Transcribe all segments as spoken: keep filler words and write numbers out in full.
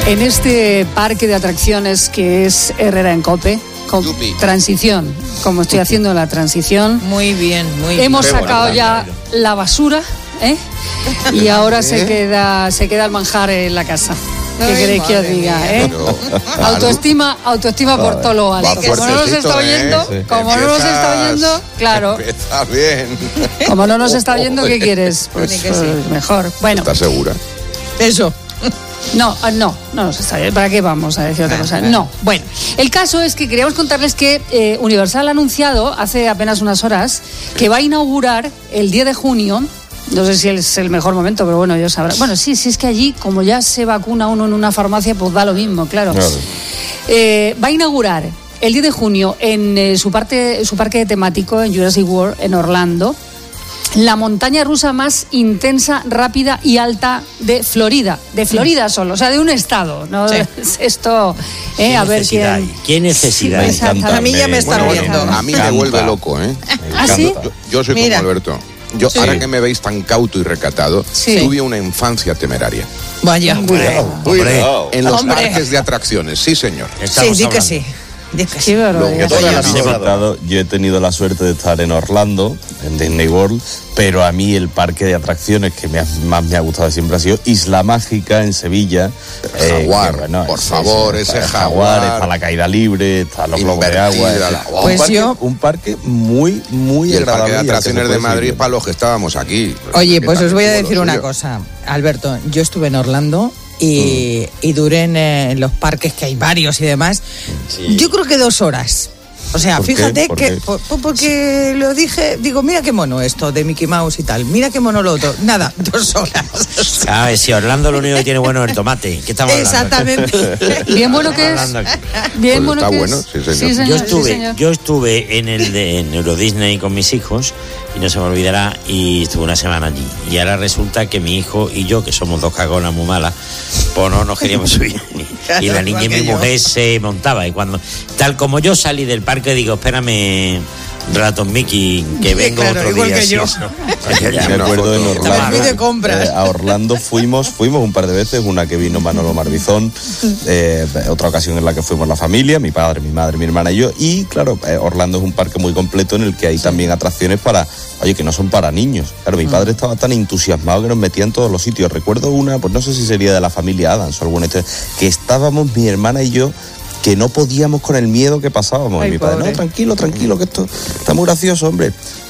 En este parque de atracciones que es Herrera en Cope, con transición, como estoy haciendo la transición. Muy bien, muy bien. Hemos sacado ya la basura, ¿eh? Y ahora se queda, se queda el manjar en la casa. ¿Qué queréis que os diga, eh? Pero, autoestima, autoestima por todo lo alto. Como no nos está oyendo, ¿eh? como Empiezas, no nos está oyendo, claro. Está bien. Como no nos está oyendo, ¿qué quieres? Pues, pues sí. mejor. Bueno. ¿Estás segura? Eso. No, no, no nos está bien. ¿Para qué vamos a decir otra cosa? No. Bueno, el caso es que queríamos contarles que eh, Universal ha anunciado hace apenas unas horas que va a inaugurar el diez de junio. No sé si es el mejor momento, pero bueno, yo sabrá. Bueno, sí, sí, es que allí, como ya se vacuna uno en una farmacia, pues da lo mismo, claro. claro. Eh, va a inaugurar el diez de junio en eh, su, parte, su parque temático, en Jurassic World, en Orlando, la montaña rusa más intensa, rápida y alta de Florida. De Florida solo, o sea, de un estado. ¿No? Sí. Esto, eh, a ver quién... ¿Qué necesidad? Sí, a mí ya me está bueno, viendo. Bueno, a mí me vuelve loco, ¿eh? ¿Ah, sí? Yo, yo soy Mira. como Alberto. Yo, sí. ahora que me veis tan cauto y recatado, sí. tuve una infancia temeraria. Vaya, cuidado, cuidado. En los Hombre. parques de atracciones, sí, señor. Estamos sí, di que sí. Di que sí. Lo, yo, he yo he tenido la suerte de estar en Orlando, en Disney World, pero a mí el parque de atracciones que me ha, más me ha gustado siempre ha sido Isla Mágica en Sevilla. El jaguar, eh, bueno, por es, favor, es, ese jaguar, jaguar. Está la caída libre, está los globos de agua. La, pues un, parque, yo, un parque muy, muy y agradable. El parque de atracciones de Madrid para los que estábamos aquí. Oye, pues os voy a decir una cosa, Alberto. Yo estuve en Orlando. Y, mm. y duré en, en los parques, que hay varios y demás, sí. yo creo que dos horas. O sea, fíjate ¿Por que por, porque lo dije, digo, mira qué mono esto de Mickey Mouse y tal, mira qué mono lo otro. Nada, dos horas. A ver, si Orlando lo único que tiene bueno es el tomate. ¿Qué estamos Exactamente. hablando? Bien bueno que es. Bien pues bueno está que bueno, es. Sí, señor. Sí, señor, yo estuve, sí, señor. yo estuve en el de en Euro Disney con mis hijos y no se me olvidará, y estuve una semana allí. Y ahora resulta que mi hijo y yo, que somos dos cagonas muy malas, pues no nos queríamos subir. Y la niña y mi mujer se montaba. Y cuando, tal como yo salí del parque, digo, espérame, Raton Mickey, que vengo claro, otro igual día. Que yo. Sí, yo me acuerdo en Orlando. De compras. Eh, a Orlando fuimos, fuimos un par de veces, una que vino Manolo Marbizón, eh, otra ocasión en la que fuimos la familia, mi padre, mi madre, mi hermana y yo. Y claro, eh, Orlando es un parque muy completo en el que hay sí. también atracciones para, oye, que no son para niños. Claro, mi padre estaba tan entusiasmado que nos metía en todos los sitios. Recuerdo una, pues no sé si sería de la familia Adams o alguna historia, que estábamos mi hermana y yo, que no podíamos con el miedo que pasábamos. Ay, y mi padre, pobre. no, tranquilo, tranquilo, que esto está muy gracioso, hombre.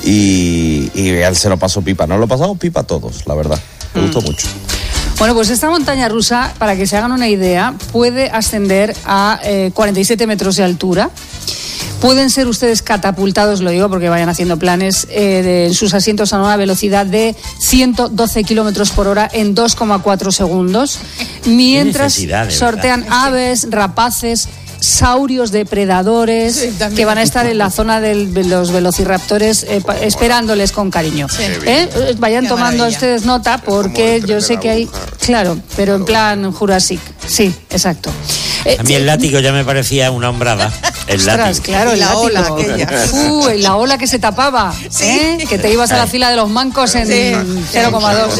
Y, y él se lo pasó pipa. Nos lo pasamos pipa todos, la verdad. Me mm. gustó mucho. Bueno, pues esta montaña rusa, para que se hagan una idea, puede ascender a eh, cuarenta y siete metros de altura. Pueden ser ustedes catapultados, lo digo porque vayan haciendo planes, eh, de, en sus asientos a una velocidad de ciento doce kilómetros por hora en dos coma cuatro segundos, mientras sortean aves, rapaces, saurios depredadores, sí, que van a estar en la zona del, de los velociraptores eh, pa, esperándoles con cariño. Sí. ¿Eh? Vayan Qué tomando maravilla. ustedes nota, porque yo sé que hay... Claro, pero en plan Jurassic. Sí, exacto. A mí el látigo ya me parecía una hombrada. El Ostras, látigo. claro, el la látigo. ola aquella. Uh, la ola que se tapaba, sí. ¿eh? Que te ibas a la fila de los mancos en sí. cero coma dos.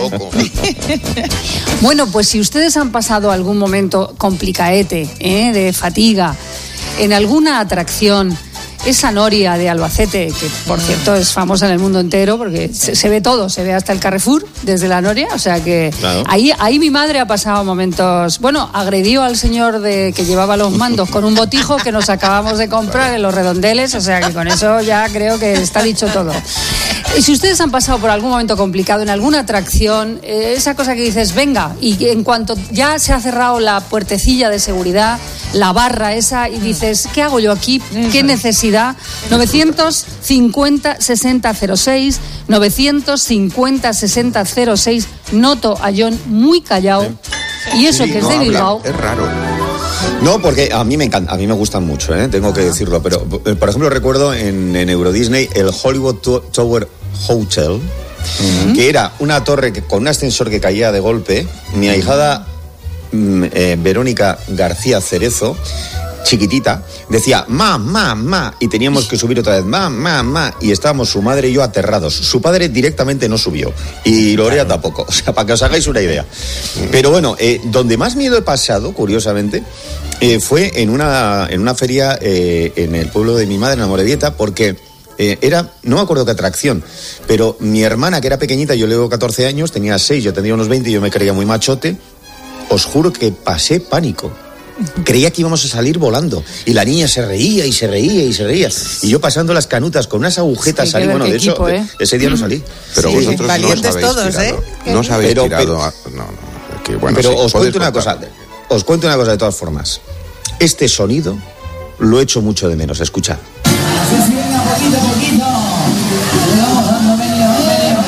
Bueno, pues si ustedes han pasado algún momento complicaete, ¿eh? de fatiga, en alguna atracción, esa noria de Albacete, que por cierto es famosa en el mundo entero, porque se, se ve todo, se ve hasta el Carrefour desde la noria, o sea que claro. ahí, ahí mi madre ha pasado momentos, bueno, agredió al señor de que llevaba los mandos con un botijo que nos acabamos de comprar en los Redondeles, o sea que con eso ya creo que está dicho todo. Y si ustedes han pasado por algún momento complicado en alguna atracción, eh, esa cosa que dices, venga, y en cuanto ya se ha cerrado la puertecilla de seguridad, la barra esa, y dices, ¿qué hago yo aquí? ¿Qué necesidad? novecientos cincuenta sesenta cero seis, novecientos cincuenta sesenta cero seis. Noto a John muy callado, y eso sí, que es no de Bilbao. Es raro. No, porque a mí me encanta, a mí me gustan mucho, ¿eh? Tengo que decirlo, pero por ejemplo recuerdo en, en Euro Disney el Hollywood Tower Hotel, uh-huh. que era una torre que, con un ascensor que caía de golpe. Mi ahijada mm, eh, Verónica García Cerezo chiquitita, decía ma, ma, ma, y teníamos que subir otra vez ma, ma, ma, y estábamos su madre y yo aterrados. Su padre directamente no subió, y Lorea claro. tampoco, o sea, para que os hagáis una idea. Pero bueno, eh, donde más miedo he pasado, curiosamente, eh, fue en una, en una feria eh, en el pueblo de mi madre, en Amorebieta, porque eh, era, no me acuerdo qué atracción, pero mi hermana, que era pequeñita, yo le doy catorce años, tenía seis, yo tendría unos veinte y yo me creía muy machote, os juro que pasé pánico. Creía que íbamos a salir volando. Y la niña se reía y se reía y se reía. Y yo pasando las canutas con unas agujetas sí, salí. Bueno, de equipo, hecho, ¿eh? ese día no salí. Pero sí, vosotros valientes no os habéis todos, tirado. ¿eh? No os habéis pero, tirado. Pero, a... no, no. Que, bueno, pero sí, os cuento una contar. cosa. Os cuento una cosa de todas formas. Este sonido lo echo mucho de menos. Escuchad. Sí, sí, venga, poquito, poquito. Vamos dando medio, medio,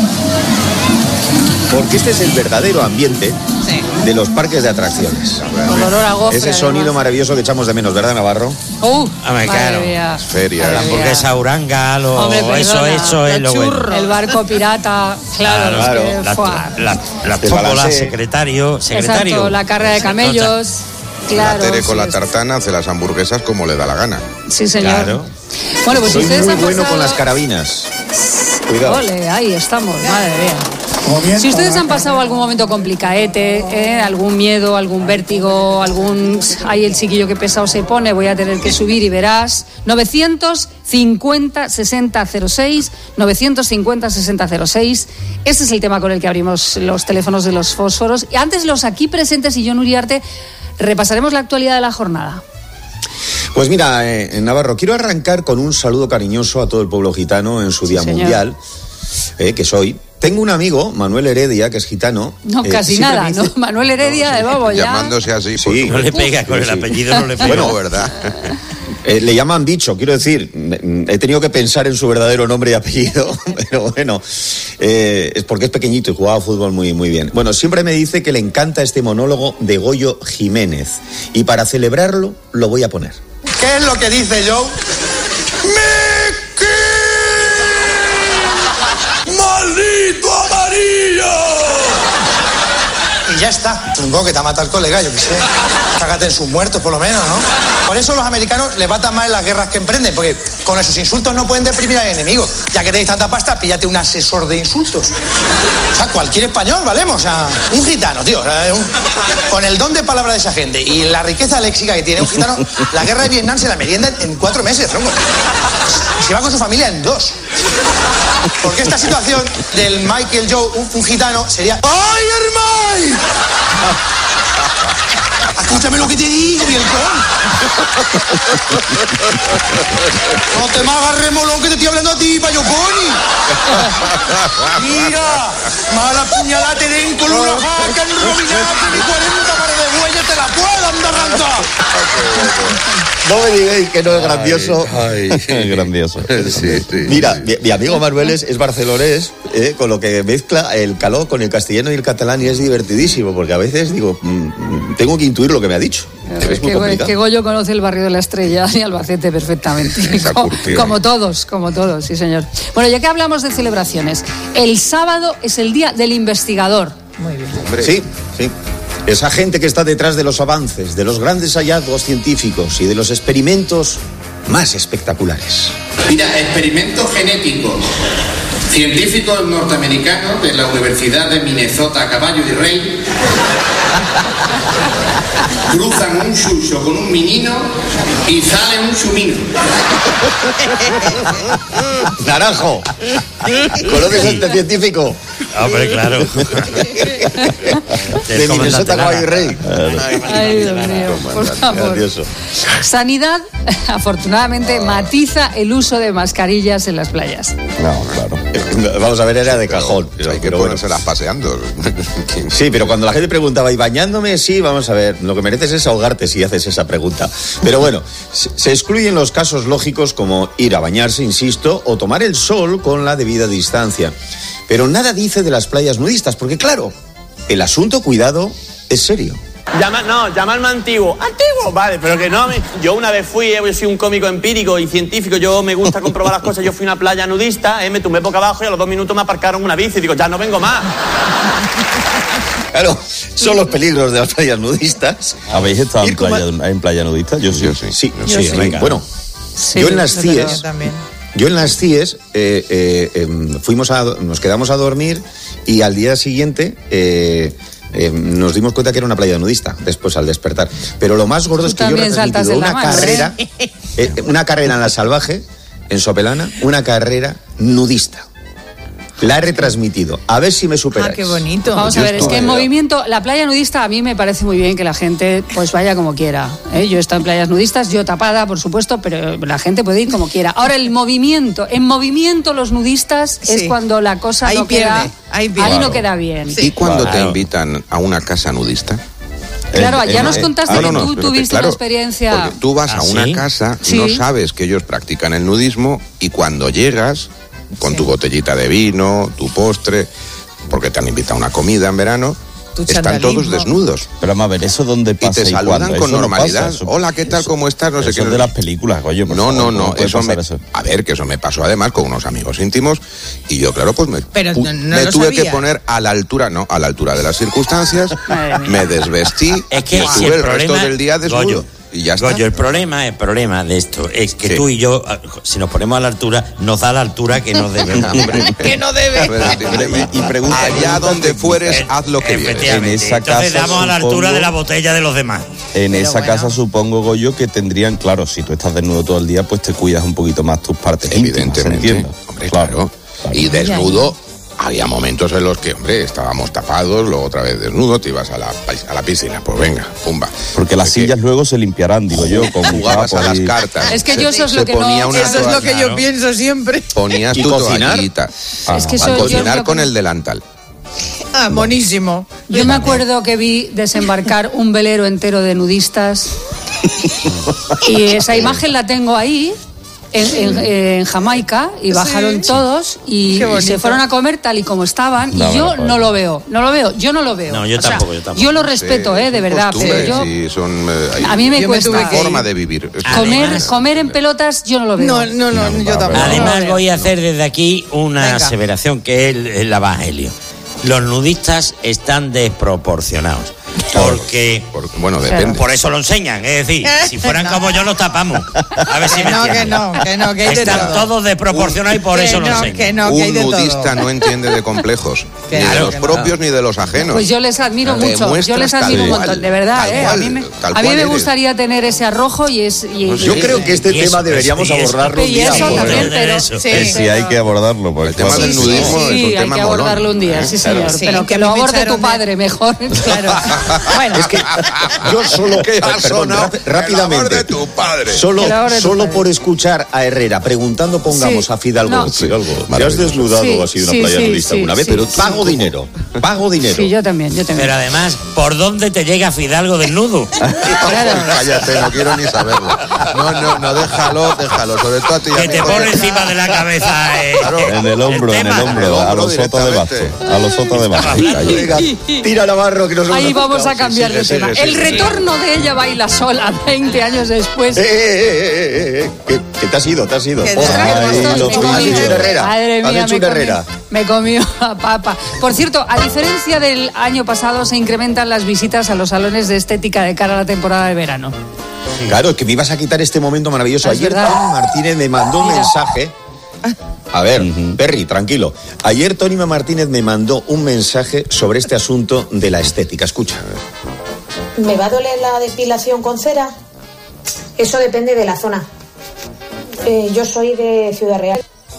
Porque este es el verdadero ambiente sí. de los parques de atracciones. Con olor a gofre, Ese sonido además. maravilloso que echamos de menos, ¿verdad, Navarro? Uh, Hombre, claro. Las ferias. La hamburguesa Uranga, lo, Hombre, perdona, eso, eso es lo bueno. El barco pirata, claro. Claro, es que, la, fuá. la, la Te tómbola, balancé. secretario, secretario. Exacto, la carrera de camellos. Claro, la Tere con sí, la es- tartana hace las hamburguesas como le da la gana. Sí, señor. Claro. Bueno, pues Soy ustedes muy han bueno pasado... con las carabinas. Cuidado. Ole, ahí estamos, madre mía. medio. Si ustedes han pasado algún momento complicaete, ¿eh? algún miedo, algún vértigo, algún... Ay, el chiquillo que pesado se pone, voy a tener que subir y verás. novecientos cincuenta sesenta cero seis, novecientos cincuenta sesenta cero seis. Este es el tema con el que abrimos los teléfonos de los fósforos. Y antes los aquí presentes y Jon Uriarte repasaremos la actualidad de la jornada. Pues mira, eh, Navarro, quiero arrancar con un saludo cariñoso a todo el pueblo gitano en su Sí, Día señor. Mundial, eh, que soy. Tengo un amigo, Manuel Heredia, que es gitano. No, eh, casi siempre nada, me dice- ¿no? Manuel Heredia, No, sí. de vamos ya. Llamándose así. Sí. pues, No le pega, con el Sí. apellido no le pega. bueno, ¿verdad? Eh, le llaman bicho, quiero decir, mm, he tenido que pensar en su verdadero nombre y apellido, pero bueno, eh, es porque es pequeñito y jugaba fútbol muy, muy bien. Bueno, siempre me dice que le encanta este monólogo de Goyo Jiménez, y para celebrarlo lo voy a poner. ¿Qué es lo que dice Joe? ¡Mickey! ¡Maldito amarillo! Y ya está. Supongo que te ha matado el colega, yo qué sé. Cágate en sus muertos, por lo menos, ¿no? Por eso los americanos les batan más en las guerras que emprenden, porque con esos insultos no pueden deprimir al enemigo. Ya que tenéis tanta pasta, píllate un asesor de insultos. O sea, cualquier español, valemos. O sea, un gitano, tío. O sea, un- con el don de palabra de esa gente y la riqueza léxica que tiene un gitano, la guerra de Vietnam se la merienda en cuatro meses, tronco. Y se va con su familia en dos. Porque esta situación del Michael Joe, un, un gitano, sería... ¡Ay, hermano! Escúchame lo que te digo, Bielcón. No te me hagas remolón que te estoy hablando a ti, Payoconi. Mira, mala puñalada te den con una vaca enrominada ni cuarenta pares de bueyes te la puedan dar arrancar. No me digáis que no es grandioso. Ay, Es grandioso. Sí, sí. Mira, mi, mi amigo Manuel es, es barcelonés, eh, con lo que mezcla el caló con el castellano y el catalán, y es divertidísimo, porque a veces digo, mm, tengo que intuir lo que me ha dicho. Es muy que, complicado. que Goyo conoce el barrio de la Estrella y Albacete perfectamente. Esa como, curtión. como todos, como todos, sí señor. Bueno, ya que hablamos de celebraciones, el sábado es el día del investigador. Muy bien. Hombre, Sí, sí. Esa gente que está detrás de los avances, de los grandes hallazgos científicos y de los experimentos más espectaculares. Mira, experimentos genéticos. Científicos norteamericanos de la Universidad de Minnesota, Caballo y Rey, cruzan un chucho con un menino y sale un chumino. ¡Naranjo! ¿Conoces a este científico? Hombre, claro. De Minnesota, Caballo y Rey. Ay, Dios mío, por favor. Grandioso. Sanidad, afortunadamente, matiza el uso de mascarillas en las playas. No, claro. Vamos a ver, era de cajón. Pues hay que pero bueno. ponérselas paseando. Sí, pero cuando la gente preguntaba, ¿y bañándome? Sí, vamos a ver, lo que mereces es ahogarte si haces esa pregunta. Pero bueno, se se excluyen los casos lógicos como ir a bañarse, insisto, o tomar el sol con la debida distancia. Pero nada dice de las playas nudistas, porque claro, el asunto, cuidado, es serio. Llama, no, llamarme antiguo. ¿Antiguo? Vale, pero que no. Me, yo una vez fui, eh, yo soy un cómico empírico y científico, yo me gusta comprobar las cosas. Yo fui a una playa nudista, eh, me tumbé boca abajo y a los dos minutos me aparcaron una bici y digo, ya no vengo más. Claro, son los peligros de las playas nudistas. ¿Habéis estado en como... playa, en playa nudista? Yo sí. Yo sí. Sí, yo sí, sí. sí. Bueno, sí, yo en las C I E S... Yo en las C I E S eh, eh, eh, fuimos a, nos quedamos a dormir y al día siguiente... Eh, Eh, nos dimos cuenta que era una playa nudista después al despertar. Pero lo más gordo es que yo he retransmitido una mano, carrera, ¿eh? Eh, una carrera en la Salvaje, en Sopelana, una carrera nudista. La he retransmitido. A ver si me superáis. Ah, qué bonito. Vamos Yo a ver, es que en movimiento, la playa nudista a mí me parece muy bien que la gente pues vaya como quiera. ¿eh? Yo he estado en playas nudistas, yo tapada, por supuesto, pero la gente puede ir como quiera. Ahora, el movimiento, en movimiento los nudistas sí. es cuando la cosa ahí no pierde, queda, ahí, ahí claro. no queda bien. Sí. ¿Y cuando claro. te invitan a una casa nudista? Claro, ya en, nos contaste eh, que ah, no, no, tú pero tuviste claro, una experiencia... Porque tú vas ¿Ah, a una sí? casa, sí. no sabes que ellos practican el nudismo y cuando llegas con sí. tu botellita de vino, tu postre, porque te han invitado a una comida en verano, están todos desnudos. Pero vamos a ver, ¿eso dónde pasa? Y te saludan ¿y con eso normalidad. No pasa, eso, hola, ¿qué tal? Eso, ¿Cómo estás? No eso sé qué. Es de las películas, coño. No, favor, no, no. no eso me, eso. A ver, que eso me pasó además con unos amigos íntimos y yo, claro, pues me, Pero no, no me lo tuve sabía. que poner a la altura, no, a la altura de las circunstancias, me desvestí es que y si estuve el, el problema, resto del día desnudo. Goyo, y ya está. Goyo, el problema, el problema de esto es que sí. tú y yo, si nos ponemos a la altura, nos da la altura que nos debe. Que no debe. Y, y pregunta, allá donde fueres, haz lo que vieres. En esa Entonces casa, damos a la supongo, altura de la botella de los demás. En Pero esa bueno. casa supongo, Goyo, que tendrían, claro, si tú estás desnudo todo el día, pues te cuidas un poquito más tus partes Evidentemente. íntimas, Hombre, claro. claro. Y desnudo, había momentos en los que, hombre, estábamos tapados, luego otra vez desnudo, te ibas a la, a la piscina, pues venga, pumba. Porque las sillas luego se limpiarán, digo yo, con jugabas a las y... cartas. Es que se, yo eso es lo se que no- ponía una Eso es lo que toalla, yo Claro. pienso siempre. Ponías ¿Y tu cocinar? toallita. Es que A eso yo cocinar lo con que- el delantal. Ah, monísimo. Yo me acuerdo que vi desembarcar un velero entero de nudistas y esa imagen la tengo ahí en, en, en Jamaica y bajaron Sí. todos y, Qué y bonito. se fueron a comer tal y como estaban No, y yo bueno, no lo veo, no lo veo, yo no lo veo. No, yo O sea, tampoco, yo tampoco. Yo lo respeto, Sí, eh, de son verdad, pero costumbres yo y son, eh, hay a mí me Yo me cuesta tuve una que forma ir. de vivir. comer, Además- comer en pelotas, yo no lo veo. No, no, no, No, yo va, tampoco. Además, no, voy a hacer desde aquí una Venga. aseveración que es el, el evangelio. Los nudistas están desproporcionados. Porque. Porque, bueno, depende. Por eso lo enseñan. Es decir, si fueran como yo, los tapamos. A ver si Que me no, que entienden. no, que no, que hay de Están todo. todos desproporcionados y por Que eso lo no, enseñan. que no, que hay Un de nudista todo. no entiende de complejos, Que ni de claro los que no. propios ni de los ajenos. Pues yo les admiro mucho, yo Demuestras les admiro tal un cual, montón, de verdad, tal ¿eh? A cual, mí me, tal a mí cual me eres. gustaría tener ese arrojo y es... Y, Pues Yo Sí. creo que este Y eso, tema deberíamos y eso, abordarlo un y día. eso porque- también, pero... Eso. Sí, Eh, sí, hay que abordarlo. Porque El tema claro, del sí, nudismo sí. es un Sí, hay tema que molón, abordarlo un día, ¿eh? sí Claro. señor, Sí, pero que que me lo aborde echaron tu de- padre mejor. Claro. Bueno, Es que yo solo, ¿Qué ha perdón, sonado? rap- El amor rápidamente, de tu padre. solo, El amor de tu solo padre. por escuchar a Herrera preguntando, pongamos Sí. a Fidalgo. No. Fidalgo, ¿te has Maravilloso. desnudado Sí, así en una sí, playa sí, nudista sí, alguna vez? sí, Pero sí. pago dinero, pago dinero. sí, yo también, yo también. Pero además, ¿por dónde te llega Fidalgo desnudo? Cállate, no quiero ni saberlo. No, no, no, déjalo, déjalo. Sobre todo a ti y a Que mí, te porque- pone encima de la cabeza. eh, Claro. En el hombro, en el tema. hombro, El a hombro los sotos de basto. directamente. A los sotos de basto. Venga, tira Navarro, que nos hemos Ahí vamos a acercado. cambiar Sí, de sí, tema. sí, sí, El sí. retorno de Ella baila sola veinte años después. Eh, eh, eh, eh, eh, que, que te has ido, te has ido. Que Oh, te- ay, Ay, lo me has comí. hecho una Herrera. Madre Has mía, hecho me una comí, Herrera. me comió a papa. Por cierto, a diferencia del año pasado, se incrementan las visitas a los salones de estética de cara a la temporada de verano. Claro, es que me ibas a quitar este momento maravilloso. Es Ayer verdad. Tony Martínez me mandó un Mira. mensaje. A ver, Perry, tranquilo. Ayer Tony Martínez me mandó un mensaje sobre este asunto de la estética. Escucha. ¿Me va a doler la depilación con cera? Eso depende de la zona. Eh, yo soy de Ciudad Real.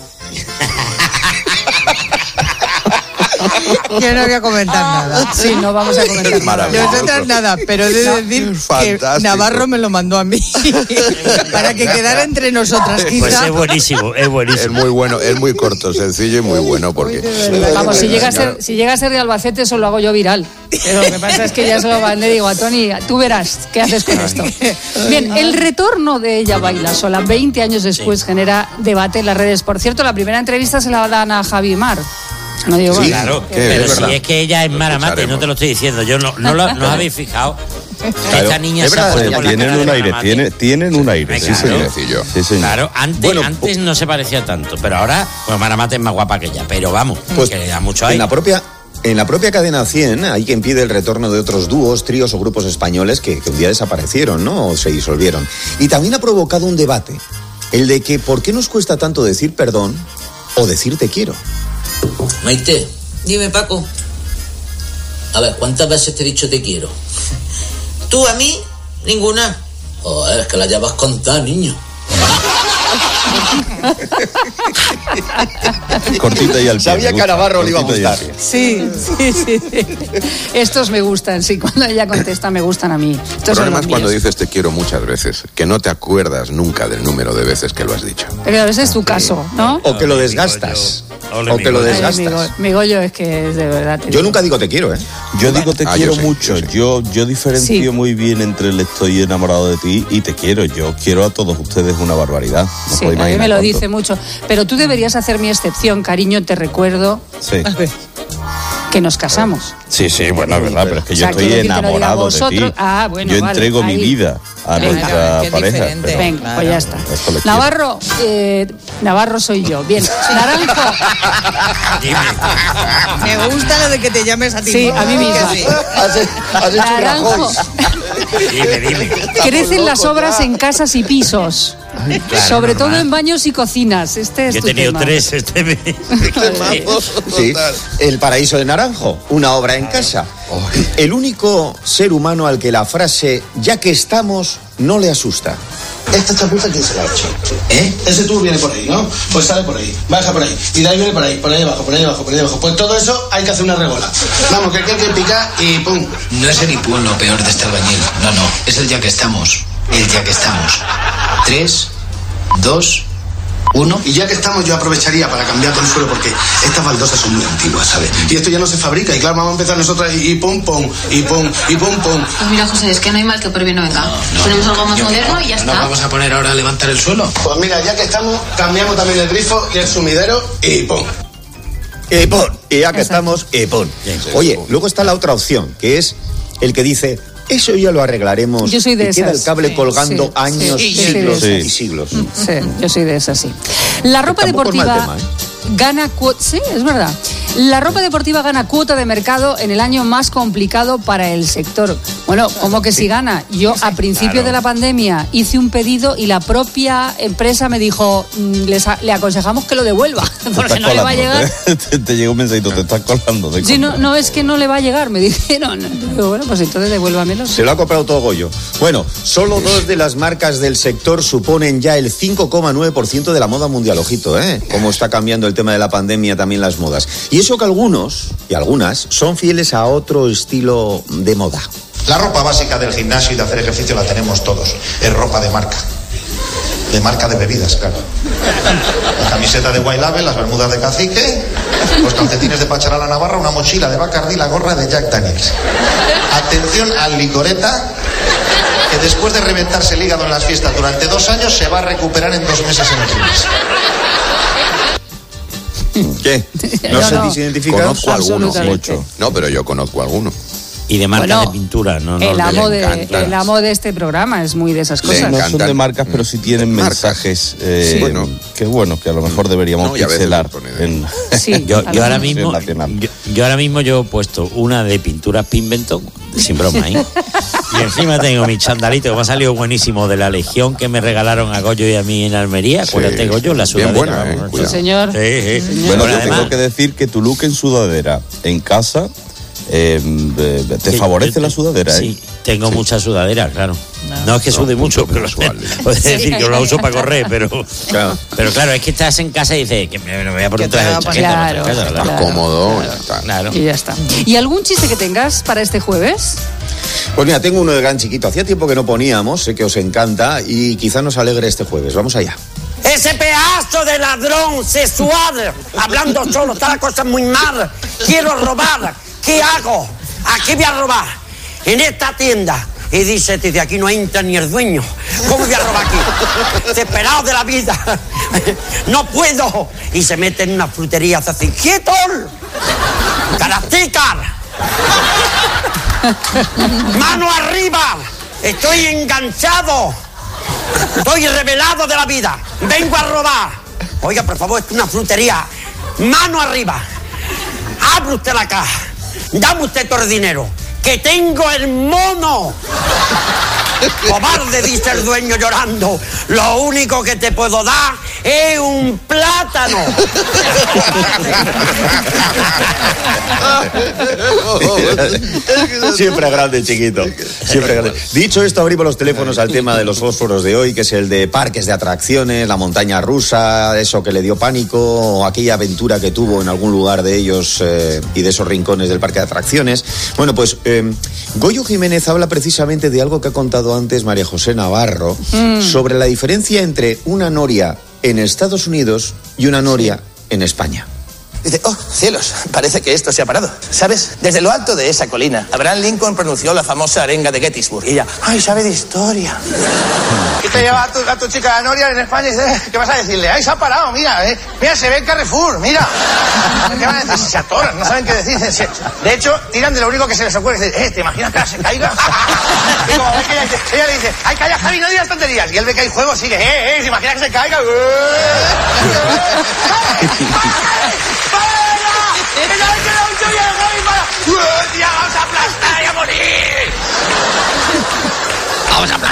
Yo no voy a comentar nada. Sí, no vamos a comentar nada. Maravilloso. Nosotros nada, pero he de No. decir que Fantástico. Navarro me lo mandó a mí para que quedara entre nosotras, quizá. Pues es buenísimo, es Es buenísimo. muy bueno, es muy corto, sencillo y muy bueno porque... Vamos, si llega, a ser, si llega a ser de Albacete, eso lo hago yo viral. Pero lo que pasa es que ya se lo mandé y digo a Tony, tú verás qué haces con esto. Bien, el retorno de Ella baila sola veinte años después genera debate en las redes. Por cierto, la primera entrevista se la dan a Javi Mar. No digo Sí, más. Claro, ¿Qué? pero Es si verdad. es que ella es Lo Mara Mate, escucharemos. no te lo estoy diciendo. Yo no, no, lo, no os habéis fijado. Claro, Esta niña es se ha verdad, puesto con la Tienen cara de un Mara aire, Mate. tiene, tienen un aire. Venga, Sí, señor. sencillo. Sí, señor. Claro, antes, Bueno, antes no se parecía tanto, pero ahora, pues Mara Mate es más guapa que ella. Pero vamos, Pues que le da mucho en aire. la propia en la propia cadena cien hay quien pide el retorno de otros dúos, tríos o grupos españoles que, que un día desaparecieron, ¿no? O se disolvieron. Y también ha provocado un debate, el de que ¿por qué nos cuesta tanto decir perdón o decir te quiero? Maite. Dime, Paco. A ver, ¿cuántas veces te he dicho te quiero? ¿Tú a mí? Ninguna. Joder, es que la llevas contada, niño. Cortita y al pie. Sabía que a Navarro le iba a gustar. Sí, sí, sí, sí. Estos me gustan, sí. Cuando ella contesta, me gustan a mí. Estos El problema es cuando míos. dices te quiero muchas veces, que no te acuerdas nunca del número de veces que lo has dicho. Pero a veces es tu caso, ¿no? O que lo desgastas. O que lo Ay, desgastas. mi, go- mi Goyo es que es de verdad. te Yo digo. nunca digo te quiero, ¿eh? Yo digo te Ah, quiero yo sí, mucho. yo sí. Yo, yo diferencio Sí. muy bien entre el estoy enamorado de ti y te quiero. Yo quiero a todos ustedes una barbaridad. No Sí, puedo a mí imaginar me lo cuánto. dice mucho. Pero tú deberías hacer mi excepción, cariño, te recuerdo Sí. que nos casamos. Sí, sí, bueno, es verdad, pero es que O yo sea, estoy quiero decir que no diga enamorado de ti. vosotros. Ah, bueno, yo vale, entrego mi ahí. vida a Venga, nuestra qué pareja. diferente. pero- Venga, Claro. pues ya está. Esto lo quiero. Navarro, eh, Navarro soy yo. Bien. Naranjo. Me gusta lo de que te llames a ti. Sí, a mí misma. Que sí. Has, has hecho una Naranjo. joy. Dime, dime. Crecen las obras en casas y pisos. Claro, sobre normal. todo en baños y cocinas. Este es Yo he tu tenido tema. tres este mes. Sí, El paraíso de Naranjo, una obra en casa. El único ser humano al que la frase ya que estamos no le asusta. ¿Esta chapuza quién se la ha hecho? ¿Eh? Ese tubo viene por ahí, ¿no? Pues sale por ahí, baja por ahí, y de ahí viene por ahí, por ahí abajo, por ahí abajo, por ahí abajo. Pues todo eso hay que hacer una regola. Vamos, que aquí hay que picar y pum. No es el hipón lo peor de este albañil. No, no. Es el ya que estamos. El ya que estamos. Tres, dos, uno. Y ya que estamos, yo aprovecharía para cambiar todo el suelo porque estas baldosas son muy antiguas, ¿sabes? Y esto ya no se fabrica. Y claro, vamos a empezar nosotras y, y pum, pum, y pum, y pum, pum. Pues mira, José, es que no hay mal que por bien no venga. Ponemos algo más moderno y ya ¿Nos está. vamos a poner ahora a levantar el suelo? Pues mira, ya que estamos, cambiamos también el grifo y el sumidero y pum. Y pum. Y ya que estamos, y pum. Oye, luego está la otra opción, que es el que dice, eso ya lo arreglaremos. Yo soy de y queda esas. el cable Sí, colgando sí, años, sí, siglos sí, y sí. siglos. Sí, yo soy de esas, sí. La ropa Tampoco es mal deportiva tema, ¿eh? gana cuota. Sí, es verdad. La ropa deportiva gana cuota de mercado en el año más complicado para el sector. Bueno, ¿cómo que si gana? Yo a principio claro. de la pandemia hice un pedido y la propia empresa me dijo, mm, les a- le aconsejamos que lo devuelva, Te porque estás no le va a colando, llegar. Te, te- te llega un mensajito, te estás colando. De Sí, no, compra. no es que no le va a llegar, me dijeron. Digo, bueno, pues entonces devuélvamelo. Se lo ha comprado todo Goyo. Bueno, solo dos de las marcas del sector suponen ya el cinco coma nueve por ciento de la moda mundial. Ojito, ¿eh? Cómo está cambiando el tema de la pandemia, también las modas. Y eso que algunos, y algunas, son fieles a otro estilo de moda. La ropa básica del gimnasio y de hacer ejercicio la tenemos todos. Es ropa de marca. De marca de bebidas, claro. La camiseta de White Label, las bermudas de Cacique, los calcetines de Pacharala Navarra, una mochila de Bacardi, la gorra de Jack Daniels. Atención al licoreta, que después de reventarse el hígado en las fiestas durante dos años, se va a recuperar en dos meses en el gimnasio. ¿Qué? ¿No Yo se no. identifican? Conozco algunos. Absolutamente. No, pero yo conozco alguno. Y de marcas Bueno, de pintura, no, no. el, de- amo le de, encanta. el amo de este programa es muy de esas Le cosas. No son encantan. de marcas, pero sí tienen Marcas. mensajes eh, Bueno. que bueno, que a lo mejor deberíamos No, y a veces pixelar. lo ponen ahí. en- Sí, Yo, a yo ahora ver. mismo nacional. yo, yo ahora mismo yo he puesto una de pintura Pimbenton, sin broma, ¿eh? Y encima tengo mi chandalito que me ha salido buenísimo de la Legión que me regalaron a Goyo y a mí en Almería. Acuérdate, Sí, Goyo, la bien sudadera. buena, eh, vamos, cuidado. Sí, señor. Sí, sí. Señor. Bueno, Pero yo además- tengo que decir que tu look en sudadera en casa eh, eh, te Sí, favorece yo- la sudadera, ¿eh? Sí, tengo mucha sudadera, claro. No, es que sude mucho, pero puedes decir que lo uso para correr, pero Claro. pero claro, es que estás en casa y dices que me, me voy a poner Que un te traje de va a poner- chaqueta, Claro, no sé, claro, Estás Claro. cómodo, ya está. claro. Y ya está. ¿Y algún chiste que tengas para este jueves? Pues mira, tengo uno de gran chiquito. Hacía tiempo que no poníamos, sé que os encanta y quizá nos alegre este jueves. Vamos allá. Ese pedazo de ladrón sexual, hablando solo, está la cosa muy mal. Quiero robar, ¿qué hago? Aquí voy a robar, en esta tienda. Y dice, desde aquí no entra ni el dueño. ¿Cómo voy a robar aquí? Desesperado de la vida. No puedo. Y se mete en una frutería, se hace quieto. Carasticar. Mano arriba. Estoy enganchado. Estoy revelado de la vida. Vengo a robar. Oiga, por favor, esto es una frutería. Mano arriba. Abre usted la caja. dame usted todo el dinero, que tengo el mono. Cobarde, dice el dueño llorando. Lo único que te puedo dar es un plátano. Siempre grande, chiquito. Siempre grande. Dicho esto, abrimos los teléfonos al tema de los fósforos de hoy, que es el de parques de atracciones, la montaña rusa, eso que le dio pánico, o aquella aventura que tuvo en algún lugar de ellos eh, y de esos rincones del parque de atracciones. Bueno, pues eh, Goyo Jiménez habla precisamente de algo que ha contado antes María José Navarro, mm. sobre la diferencia entre una noria en Estados Unidos y una noria en España. Dice, oh, cielos, parece que esto se ha parado. ¿Sabes? Desde lo alto de esa colina, Abraham Lincoln pronunció la famosa arenga de Gettysburg. Y ella, ay, sabe de historia. Y te lleva a tu, a tu chica a Noria en España y dice, ¿qué vas a decirle? Ay, se ha parado, mira, eh. Mira, se ve el Carrefour, mira. ¿Qué van a decir? Se atoran, no saben qué decir. De hecho, tiran de lo único que se les ocurre. Dicen, eh, ¿te imaginas que se caiga? Y como ve que ella, ella le dice, ay, calla, Javi, no digas tonterías. Y él ve que hay juego, sigue, eh, eh, ¿se imagina que se caiga? ¡Ya vamos a aplastar y a morir! ¡Vamos a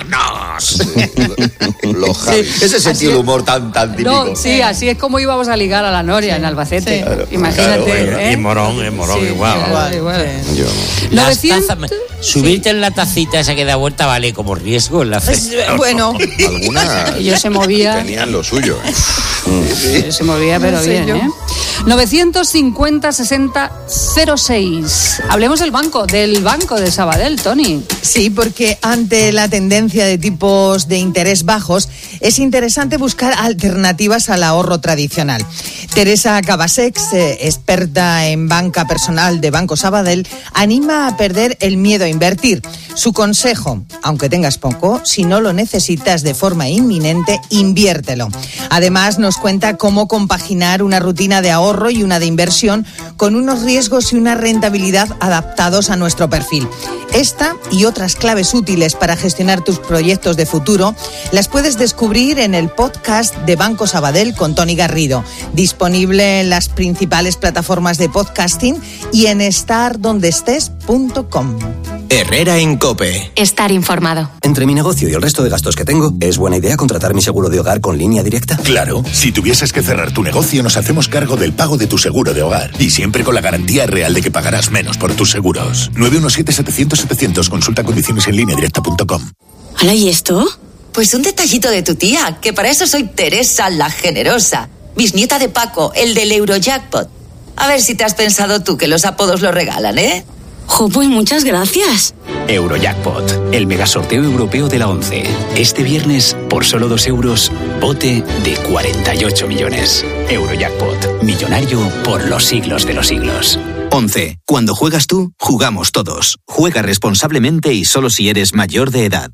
aplastarnos! Los Javi. Sí, ese sentido de humor tan, tan típico. No, sí, así es como íbamos a ligar a la noria, sí, en Albacete. Sí. Claro, imagínate. Claro, ¿eh? Y Morón, en Morón, sí, igual. igual, igual. Yo. novecientos... Tazas, subirte sí. en la tacita esa que da vuelta vale como riesgo en la fe. Bueno. Algunas ellos se movían. Tenían lo suyo. ¿eh? Sí, se movía, pero no sé bien, yo. ¿eh? novecientos cincuenta sesenta cero seis. Hablemos del banco, del banco de Sabadell, Toni. Sí, porque ante la tendencia de tipos de interés bajos, es interesante buscar alternativas al ahorro tradicional. Teresa Cabasex, eh, experta en banca personal de Banco Sabadell, anima a perder el miedo a invertir. Su consejo, aunque tengas poco, si no lo necesitas de forma inminente, inviértelo. Además, nos cuenta cómo compaginar una rutina de ahorro y una de inversión con unos riesgos y una rentabilidad adaptados a nuestro perfil. Esta y otras claves útiles para gestionar tus proyectos de futuro las puedes descubrir en el podcast de Banco Sabadell con Toni Garrido, disponible en las principales plataformas de podcasting y en estar donde estés punto com. Herrera en COPE. Estar informado. Entre mi negocio y el resto de gastos que tengo, ¿es buena idea contratar mi seguro de hogar con línea directa? Claro, si tuvieses que cerrar tu negocio, nos hacemos cargo del pago de tu seguro de hogar. Y siempre con la garantía real de que pagarás menos por tus seguros. nueve uno siete, setecientos, setecientos. Consulta condiciones en línea directa punto com. ¿Hala, y esto? Pues un detallito de tu tía, que para eso soy Teresa la Generosa, bisnieta de Paco, el del Eurojackpot. A ver si te has pensado tú que los apodos lo regalan, ¿eh? Jo, pues muchas gracias. Eurojackpot, el megasorteo europeo de la ONCE. Este viernes, por solo dos euros, bote de cuarenta y ocho millones. Eurojackpot, millonario por los siglos de los siglos. ONCE, cuando juegas tú, jugamos todos. Juega responsablemente y solo si eres mayor de edad.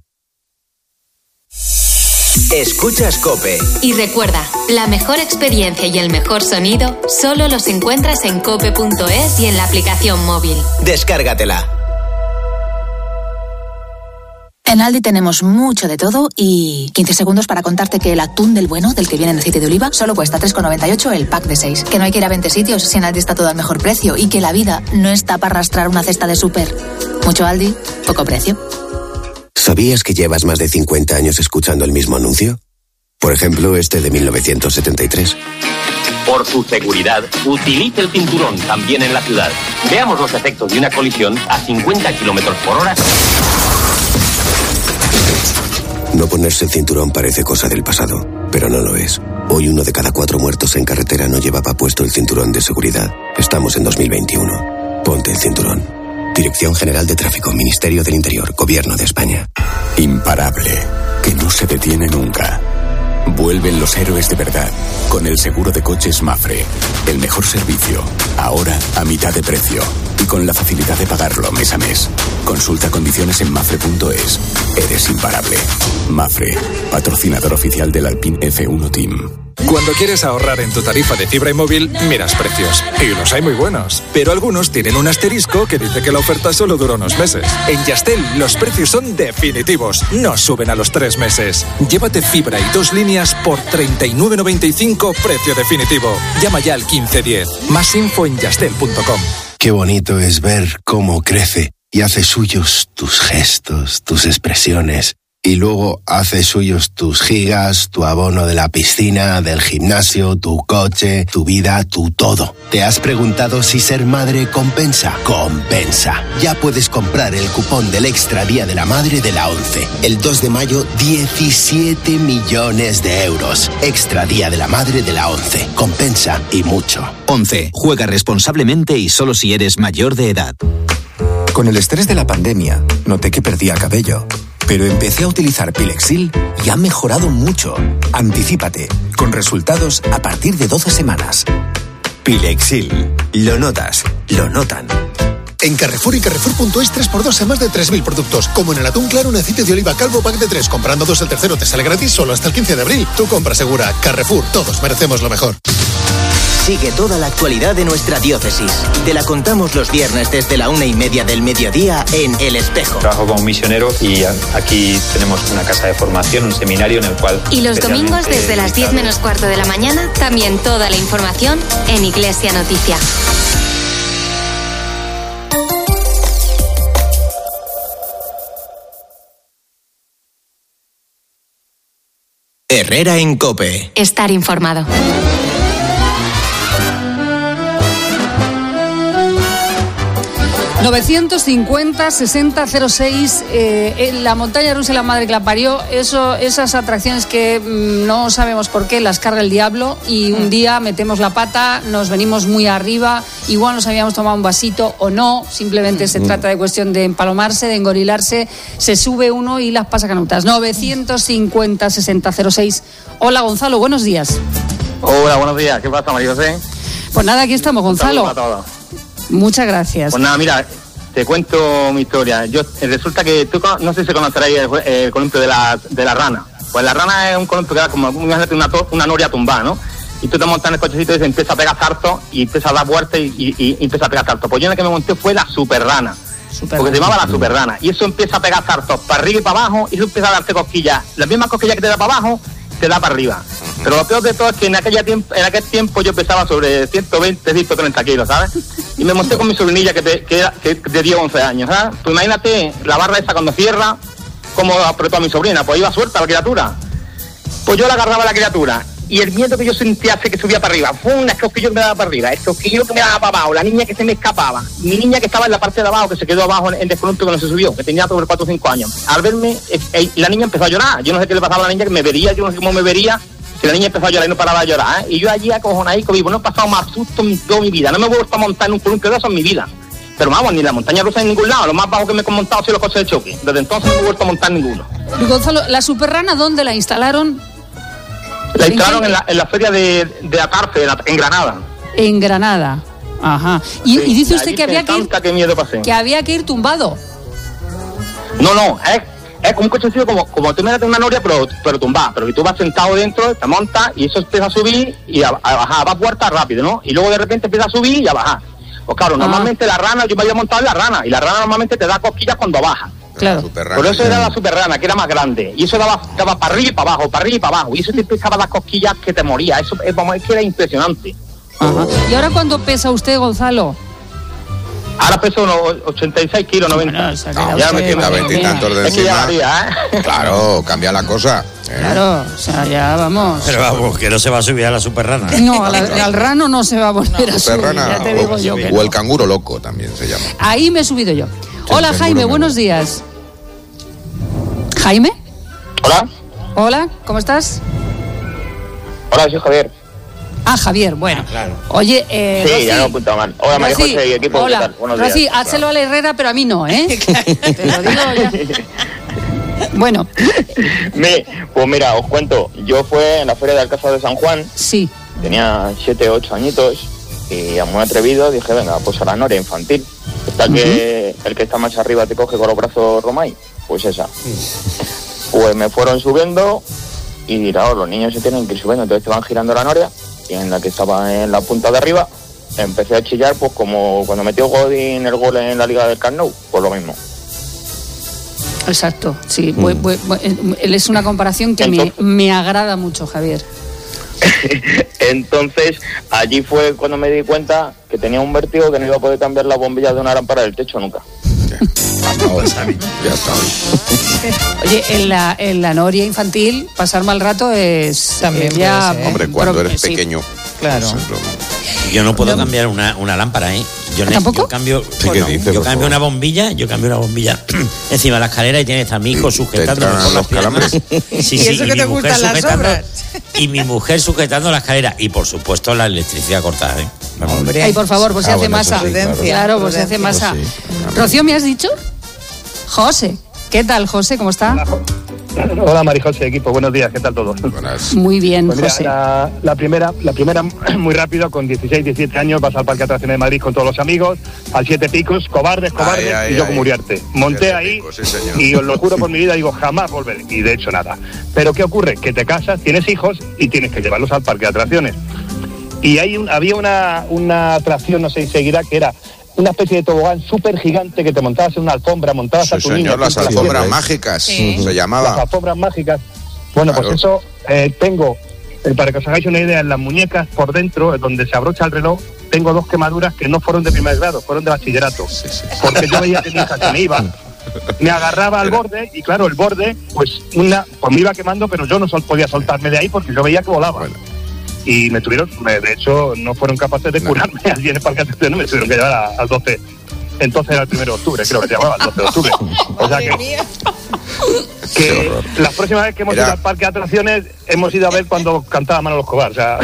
Escuchas COPE. Y recuerda, la mejor experiencia y el mejor sonido solo los encuentras en cope punto es y en la aplicación móvil. Descárgatela. En Aldi tenemos mucho de todo y quince segundos para contarte que el atún del bueno, del que viene en aceite de oliva, solo cuesta tres con noventa y ocho el pack de seis. Que no hay que ir a veinte sitios si en Aldi está todo al mejor precio y que la vida no está para arrastrar una cesta de súper. Mucho Aldi, poco precio. ¿Sabías que llevas más de cincuenta años escuchando el mismo anuncio? Por ejemplo, este de mil novecientos setenta y tres. Por su seguridad, utilice el cinturón también en la ciudad. Veamos los efectos de una colisión a cincuenta kilómetros por hora. No ponerse el cinturón parece cosa del pasado, pero no lo es. Hoy uno de cada cuatro muertos en carretera no llevaba puesto el cinturón de seguridad. Estamos en dos mil veintiuno. Ponte el cinturón. Dirección General de Tráfico, Ministerio del Interior, Gobierno de España. Imparable, que no se detiene nunca. Vuelven los héroes de verdad, con el seguro de coches Mafre. El mejor servicio, ahora a mitad de precio. Y con la facilidad de pagarlo mes a mes. Consulta condiciones en mafre punto es. Eres imparable. Mafre, patrocinador oficial del Alpine F uno Team. Cuando quieres ahorrar en tu tarifa de fibra y móvil, miras precios. Y los hay muy buenos. Pero algunos tienen un asterisco que dice que la oferta solo dura unos meses. En Yastel, los precios son definitivos. No suben a los tres meses. Llévate fibra y dos líneas por treinta y nueve noventa y cinco, precio definitivo. Llama ya al quince diez. Más info en yastel punto com. Qué bonito es ver cómo crece y hace suyos tus gestos, tus expresiones. Y luego hace suyos tus gigas, tu abono de la piscina, del gimnasio, tu coche, tu vida, tu todo. ¿Te has preguntado si ser madre compensa? Compensa. Ya puedes comprar el cupón del Extra Día de la Madre de la ONCE. El dos de mayo, diecisiete millones de euros. Extra Día de la Madre de la ONCE. Compensa y mucho. ONCE. Juega responsablemente y solo si eres mayor de edad. Con el estrés de la pandemia, noté que perdía cabello. Pero empecé a utilizar Pilexil y ha mejorado mucho. Anticípate, con resultados a partir de doce semanas. Pilexil. Lo notas, lo notan. En Carrefour y Carrefour punto es tres por dos a más de tres mil productos. Como en el atún claro, un aceite de oliva Calvo pack de tres. Comprando dos, el tercero te sale gratis solo hasta el quince de abril. Tu compra segura. Carrefour, todos merecemos lo mejor. Sigue toda la actualidad de nuestra diócesis. Te la contamos los viernes desde la una y media del mediodía en El Espejo. Trabajo como misionero y aquí tenemos una casa de formación, un seminario en el cual... Y los domingos desde las diez menos cuarto de la mañana, también toda la información en Iglesia Noticia. Herrera en COPE. Estar informado. novecientos cincuenta sesenta cero seis, eh, en la montaña rusa y la madre que la parió, eso, esas atracciones que mmm, no sabemos por qué las carga el diablo y un día metemos la pata, nos venimos muy arriba, igual nos habíamos tomado un vasito o no, simplemente se trata de cuestión de empalomarse, de engorilarse, se sube uno y las pasa canutas. novecientos cincuenta sesenta cero seis. Hola Gonzalo, buenos días. Hola, buenos días, ¿qué pasa María José? Pues nada, aquí estamos Gonzalo. Muchas gracias. Pues nada, mira, te cuento mi historia. Yo resulta que tú no sé si conoceréis el, el columpio de la, de la rana. Pues la rana es un columpio que da como una, una noria tumbada, ¿no? Y tú te montas en el cochecito y se empieza a pegar saltos y empieza a dar vueltas y, y, y empieza a pegar saltos. Pues yo en el que me monté fue la super rana. Super porque rana. Se llamaba la super rana. Y eso empieza a pegar saltos para arriba y para abajo y eso empieza a darte cosquillas. Las mismas cosquillas que te da para abajo, te da para arriba. Pero lo peor de todo es que en, aquella tiempo, en aquel tiempo yo pesaba sobre ciento veinte, ciento treinta kilos, ¿sabes? Y me monté con mi sobrinilla que, te, que, era, que de diez, once años, ¿sabes? Pues imagínate la barra esa cuando cierra, cómo apretó a mi sobrina, pues iba suelta la criatura. Pues yo la agarraba a la criatura y el miedo que yo sentía hace que subía para arriba, fue una cosquillo que me daba para arriba, el cosquillo que me daba para abajo, la niña que se me escapaba, mi niña que estaba en la parte de abajo, que se quedó abajo en el descolumpio que no se subió, que tenía sobre cuatro o cinco años. Al verme, eh, eh, la niña empezó a llorar, yo no sé qué le pasaba a la niña, que me vería, yo no sé cómo me vería, que la niña empezó a llorar y no paraba de llorar, ¿eh? Y yo allí acojonadico, vivo, no he pasado más susto en toda mi vida, no me he vuelto a montar en un columpio de eso en mi vida. Pero vamos, ni la montaña rusa en ningún lado, lo más bajo que me he montado ha sido los coches de choque. Desde entonces no me he vuelto a montar ninguno. Y Gonzalo, ¿la superrana dónde la instalaron? La instalaron en la, en la feria de, de Atarfe, en, en Granada. En Granada, ajá. Y, sí, y dice usted que había que ir, qué miedo pasé. que había que ir tumbado. No, no, es... Es como un cochecito como, como tú miras de una noria, pero, pero tumbada. Pero que tú vas sentado dentro, te montas y eso empieza a subir y a, a bajar, va a puerta rápido, ¿no? Y luego de repente empieza a subir y a bajar. Pues claro, ah. normalmente la rana, yo me había montado en la rana y la rana normalmente te da cosquillas cuando baja. Claro. Por eso era la super rana, que era más grande. Y eso daba, daba para arriba y para abajo, para arriba y para abajo. Y eso te empezaba las cosquillas que te moría. Eso es, vamos, es que era impresionante. Ajá. ¿Y ahora cuánto pesa usted, Gonzalo? Ahora peso unos ochenta y seis kilos, noventa. No, no, ya me queda veintitantos de encima. Varía, ¿eh? Claro, cambia la cosa. ¿eh? Claro, o sea, ya vamos. Pero vamos, que no se va a subir a la super rana. No, a la, al rano no se va a volver no, a subir. Rana, ya te o, digo yo que o no. el canguro loco también se llama. Ahí me he subido yo. Sí, hola, Jaime, buenos días. ¿Jaime? Hola. Hola, ¿cómo estás? Hola, soy Javier. Ah, Javier, bueno. Ah, claro. Oye, eh, sí, Rosy, ya no he apuntado mal. Hola, María José y equipo. Hola. ¿Qué tal? Buenos Rosy, días. házelo claro. a la Herrera, pero a mí no, ¿eh? Te lo digo ya. Bueno. Me, pues mira, os cuento. Yo fue en la feria de Alcázar de San Juan. Sí. Tenía siete, ocho añitos y muy atrevido dije, venga, pues a la noria infantil. Está uh-huh. que el que está más arriba te coge con los brazos Romay. Pues esa. Uh-huh. Pues me fueron subiendo y claro, los niños se tienen que ir subiendo, entonces te van girando la noria. Y en la que estaba en la punta de arriba, empecé a chillar, pues como cuando metió Godín el gol en la Liga del Camp Nou, pues lo mismo. Exacto, sí. Mm. Voy, voy, voy, es una comparación que Entonces, me, me agrada mucho, Javier. Entonces, allí fue cuando me di cuenta que tenía un vértigo que no iba a poder cambiar la bombilla de una lámpara del techo nunca. Ya está. Oye, en la, en la noria infantil, pasar mal rato es también ya... puede ser. Hombre, cuando Pero- eres sí. pequeño. Claro. pues, es lo- Yo no puedo cambiar una, una lámpara, ¿eh? Yo, ne- ¿Tampoco? yo cambio, Sí, ¿qué dice, yo por cambio favor? una bombilla, yo cambio una bombilla encima de la escalera y tiene hasta mi hijo sujetándome entran por las los calambres. piernas. Sí, ¿Y sí, eso que mi te mujer gustan las sujetando- obras? Y mi mujer sujetando la escalera. Y por supuesto la electricidad cortada, ¿eh? Vamos. Hombre. Ay, por favor, pues se Ah, hace bueno, eso masa. sí, claro. Claro, pues se hace Prudencia. masa. Pues sí. Rocío, ¿me has dicho? José. ¿Qué tal, José? ¿Cómo está? Hola, Marijose, equipo. Buenos días. ¿Qué tal todos? Buenas. Muy bien, Pues mira, José. la, la primera, la primera muy rápido, con dieciséis, diecisiete años, vas al Parque de Atracciones de Madrid con todos los amigos, al Siete Picos, cobardes, cobardes, Ay, ay, y yo ay. como Uriarte. Monté Siete ahí Picos, sí, señor. y os lo juro por mi vida, digo, jamás volveré. Y de hecho, nada. Pero ¿qué ocurre? Que te casas, tienes hijos y tienes que llevarlos al Parque de Atracciones. Y hay un, había una, una atracción, no sé si seguirá, que era una especie de tobogán súper gigante que te montabas en una alfombra, montabas Sí, a tu niño. señor, las siempre alfombras haciendo- mágicas Sí. se las llamaba. alfombras mágicas. Bueno, Claro. pues eso eh, tengo, eh, para que os hagáis una idea, en las muñecas por dentro, eh, donde se abrocha el reloj, tengo dos quemaduras que no fueron de primer grado, fueron de bachillerato. Sí, sí. Porque yo veía que mi hija se me iba, me agarraba al borde y claro, el borde, pues una pues me iba quemando, pero yo no sol- podía soltarme de ahí porque yo veía que volaba. Bueno. Y me tuvieron, me- de hecho, no fueron capaces de No. curarme allí en el Parque de Atracciones, me tuvieron que llevar a- al doce. Entonces era el primero de octubre, creo que se llamaba, el doce de octubre. O sea que, Qué que horror. la próxima vez que hemos Era- ido al Parque de Atracciones hemos ido a ver cuando cantaba Manolo Escobar. O sea,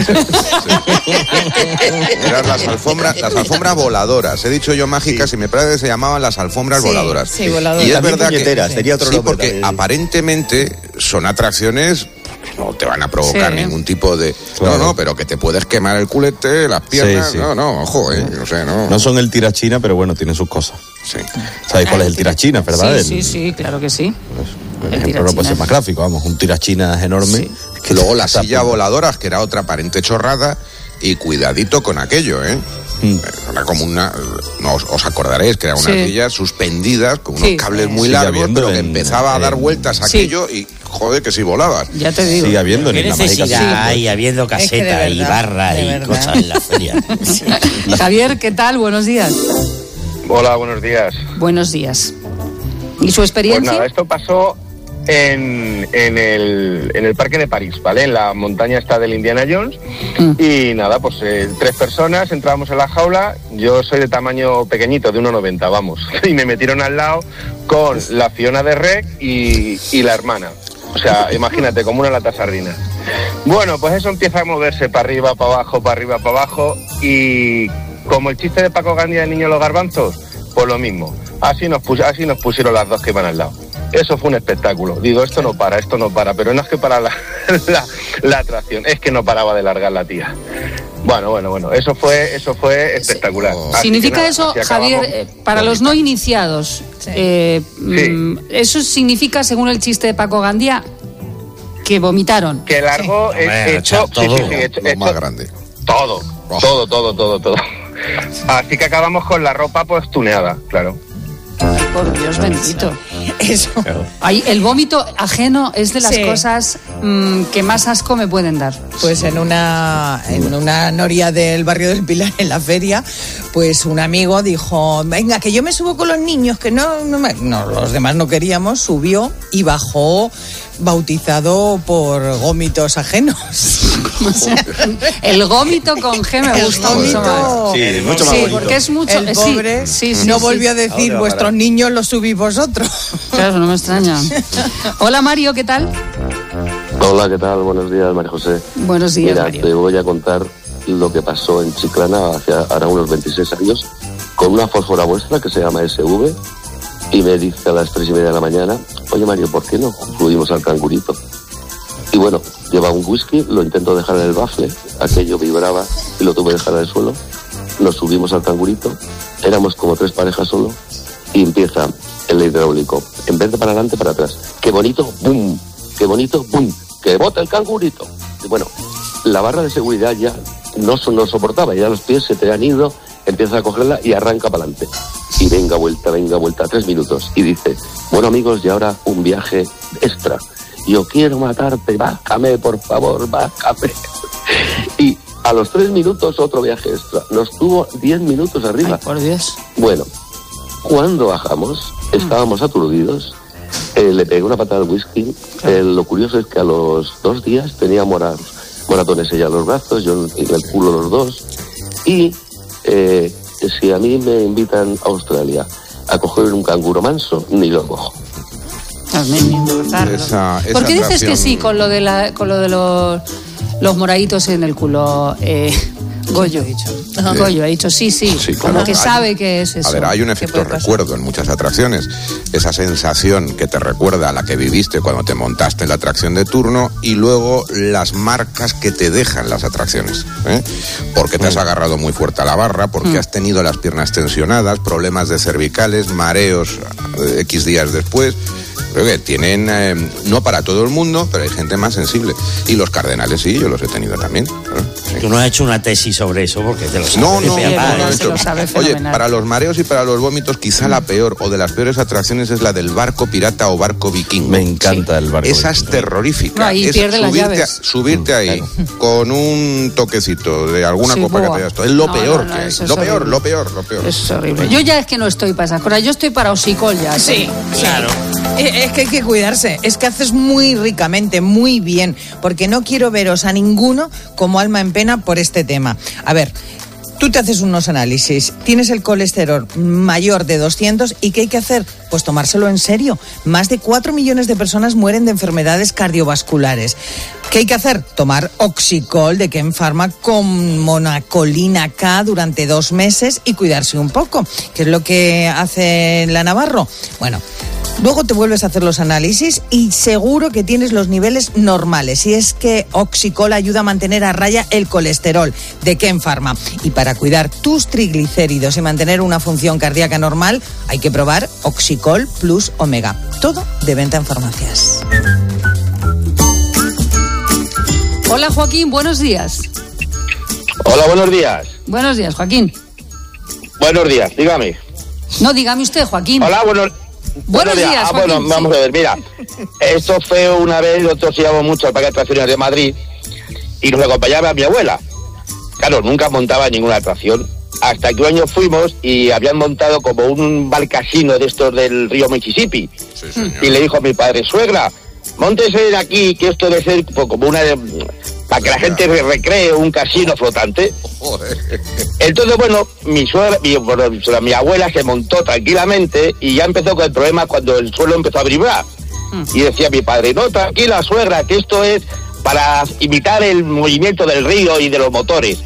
Eran las alfombras, las alfombras voladoras. He dicho yo mágicas y me parece que se llamaban las alfombras Sí, voladoras. sí, voladoras. Y es También verdad que puñeteras, sería otro sí, nombre porque también. aparentemente son atracciones que no te van a provocar Sí. ningún tipo de Claro. no, no, pero que te puedes quemar el culete, las piernas, Sí, sí. no, no, ojo, eh, no sé, no. No son el tirachina, pero bueno, tienen sus cosas. Sí. ¿Sabéis cuál es el tirachina, verdad? Sí, El- sí, sí, claro que sí. El El ejemplo no puede ser tirachina. más gráfico, vamos, un tirachina enorme. Que luego las sillas voladoras, que era otra aparente chorrada, y cuidadito con aquello, ¿eh? Mm. Era como una, no os, os acordaréis que eran unas Sí. sillas suspendidas con unos Sí. cables muy Sigue largos, habiendo pero que en- empezaba a dar en- vueltas Sí. aquello y joder que si volabas. Ya te digo. Sigue habiendo en ¿Qué la mágica. necesidad hay habiendo Es que de caseta y verdad, barra de y verdad. cosas en la feria? Javier, ¿qué tal? Buenos días. Hola, buenos días. Buenos días. ¿Y su Pues experiencia? nada, esto pasó en, en, el, en el Parque de París, ¿vale? En la montaña esta del Indiana Jones. Mm. Y nada, pues eh, tres personas, entramos en la jaula. Yo soy de tamaño pequeñito, de uno noventa, vamos. Y me metieron al lado con la Fiona de Rec y, y la hermana. O sea, imagínate, como una lata sardina. Bueno, pues eso empieza a moverse para arriba, para abajo, para arriba, para abajo. Y como el chiste de Paco Gandía de Niño los Garbanzos, pues lo mismo. Así nos, pus- así nos pusieron las dos que iban al lado. Eso fue un espectáculo. Digo, esto no para, esto no para. Pero no es que para la, la, la atracción, es que no paraba de largar la tía. Bueno, bueno, bueno, eso fue, eso fue espectacular. Así ¿Significa que nada, eso, así acabamos. Javier, eh, para los no iniciados? eh, mm, ¿Eso significa, según el chiste de Paco Gandía, que vomitaron? Que largo, Sí. he- Hombre, he hecho, echar sí, todo, sí, sí, he hecho- Lo he más hecho grande. todo, todo, todo, todo, todo. Así que acabamos con la ropa pues tuneada, claro. Por Dios bendito. Eso. Ay, el vómito ajeno es de las Sí. cosas mm, que más asco me pueden dar. Pues en una, en una noria del barrio del Pilar, en la feria, pues un amigo dijo, venga, que yo me subo con los niños, que no, no, me-". no los demás no queríamos, subió y bajó bautizado por gómitos ajenos. El gómito con G me El gusta mucho gómito. más. Sí, mucho más Sí, bonito. porque es mucho. El eh, sí, pobre sí, sí, no sí. volvió a decir, Ahora, vuestros ahora. niños los subís vosotros. Claro, no me extraña. Hola Mario, ¿qué tal? Hola, ¿qué tal? Buenos días, María José. Buenos días, Mira, Mario. te voy a contar lo que pasó en Chiclana hace ahora unos veintiséis años con una fósfora vuestra que se llama S V y me dice a las tres y media de la mañana, oye Mario, ¿por qué no subimos al cangurito? Y bueno, lleva un whisky, lo intento dejar en el bafle, aquello vibraba y lo tuve que dejar en el suelo. Nos subimos al cangurito, éramos como tres parejas solo y empieza el hidráulico, en vez de para adelante, para atrás. ¡Qué bonito! ¡Bum! ¡Qué bonito! ¡Bum! ¡Que bota el cangurito! Y bueno, la barra de seguridad ya no, so- no soportaba, ya los pies se te han ido, empieza a cogerla y arranca para adelante. Y venga vuelta, venga vuelta, tres minutos. Y dice, bueno amigos, y ahora un viaje extra. Yo quiero matarte, bájame, por favor, bájame. A los tres minutos otro viaje extra. Nos tuvo diez minutos arriba. Ay, por Dios. Bueno, cuando bajamos, estábamos aturdidos. Eh, le pegué una patada al whisky. Eh, lo curioso es que a los dos días tenía morados, moratones ella en los brazos, yo en el culo los dos. Y eh, si a mí me invitan a Australia a coger un canguro manso, ni lo cojo. Esa, esa ¿Por qué dices atracción... que sí con lo de la, con lo de los, los moraditos en el culo? Eh, Goyo ha dicho. Sí. Goyo ha dicho sí, sí, Sí, como claro. que Hay- sabe que es eso. A ver, hay un efecto recuerdo en muchas atracciones. Esa sensación que te recuerda a la que viviste cuando te montaste en la atracción de turno y luego las marcas que te dejan las atracciones. ¿eh? Porque te has agarrado muy fuerte a la barra, porque Mm. has tenido las piernas tensionadas, problemas de cervicales, mareos eh, X días después. Creo que tienen, eh, no para todo el mundo, pero hay gente más sensible. Y los cardenales sí, yo los he tenido también. claro, sí. Tú no has hecho una tesis sobre eso porque te lo sabes. No, no, de no, pe a pa. no, no, he hecho- Oye, para los mareos y para los vómitos, quizá la peor o de las peores atracciones es la del barco pirata o barco vikingo. Me encanta el barco Esa es terrorífica. No, ahí es pierde las subirte, llaves. a- subirte ahí con un toquecito de alguna Sí, copa que boa. te hayas tomado. Es lo No, peor no, no, que hay. eso es Lo peor, horrible. lo peor, lo peor. Es horrible. Yo ya es que no estoy para esas cosas, yo estoy para hocicol ya. Sí, claro. Eh, Es que hay que cuidarse, es que haces muy ricamente, muy bien, porque no quiero veros a ninguno como alma en pena por este tema. A ver, tú te haces unos análisis, tienes el colesterol mayor de doscientos y ¿qué hay que hacer? Pues tomárselo en serio. Más de cuatro millones de personas mueren de enfermedades cardiovasculares. ¿Qué hay que hacer? Tomar Oxicol de Ken Pharma con monacolina K durante dos meses y cuidarse un poco, que es lo que hace la Navarro. Bueno, luego te vuelves a hacer los análisis y seguro que tienes los niveles normales. Y es que Oxicol ayuda a mantener a raya el colesterol de Ken Pharma. Y para cuidar tus triglicéridos y mantener una función cardíaca normal, hay que probar Oxicol Plus Omega. Todo de venta en farmacias. Hola Joaquín, buenos días. Hola, buenos días. Buenos días, Joaquín. Buenos días, dígame. No, dígame usted, Joaquín. Hola, buenos, Buenos días, Ah, Joaquín, bueno, vamos sí. a ver, mira. Esto fue una vez, nosotros íbamos mucho al Parque de Atracciones de Madrid y nos acompañaba mi abuela. Claro, nunca montaba ninguna atracción. Hasta que un año fuimos y habían montado como un barcasino de estos del río Mississippi. Y le dijo a mi padre, suegra, móntese de aquí, que esto debe ser pues, como una... para que la gente re- recree un casino flotante. Entonces, bueno, mi suegra, mi, bueno, mi abuela se montó tranquilamente y ya empezó con el problema cuando el suelo empezó a vibrar. Y decía mi padre, no, tranquila, suegra, que esto es para imitar el movimiento del río y de los motores.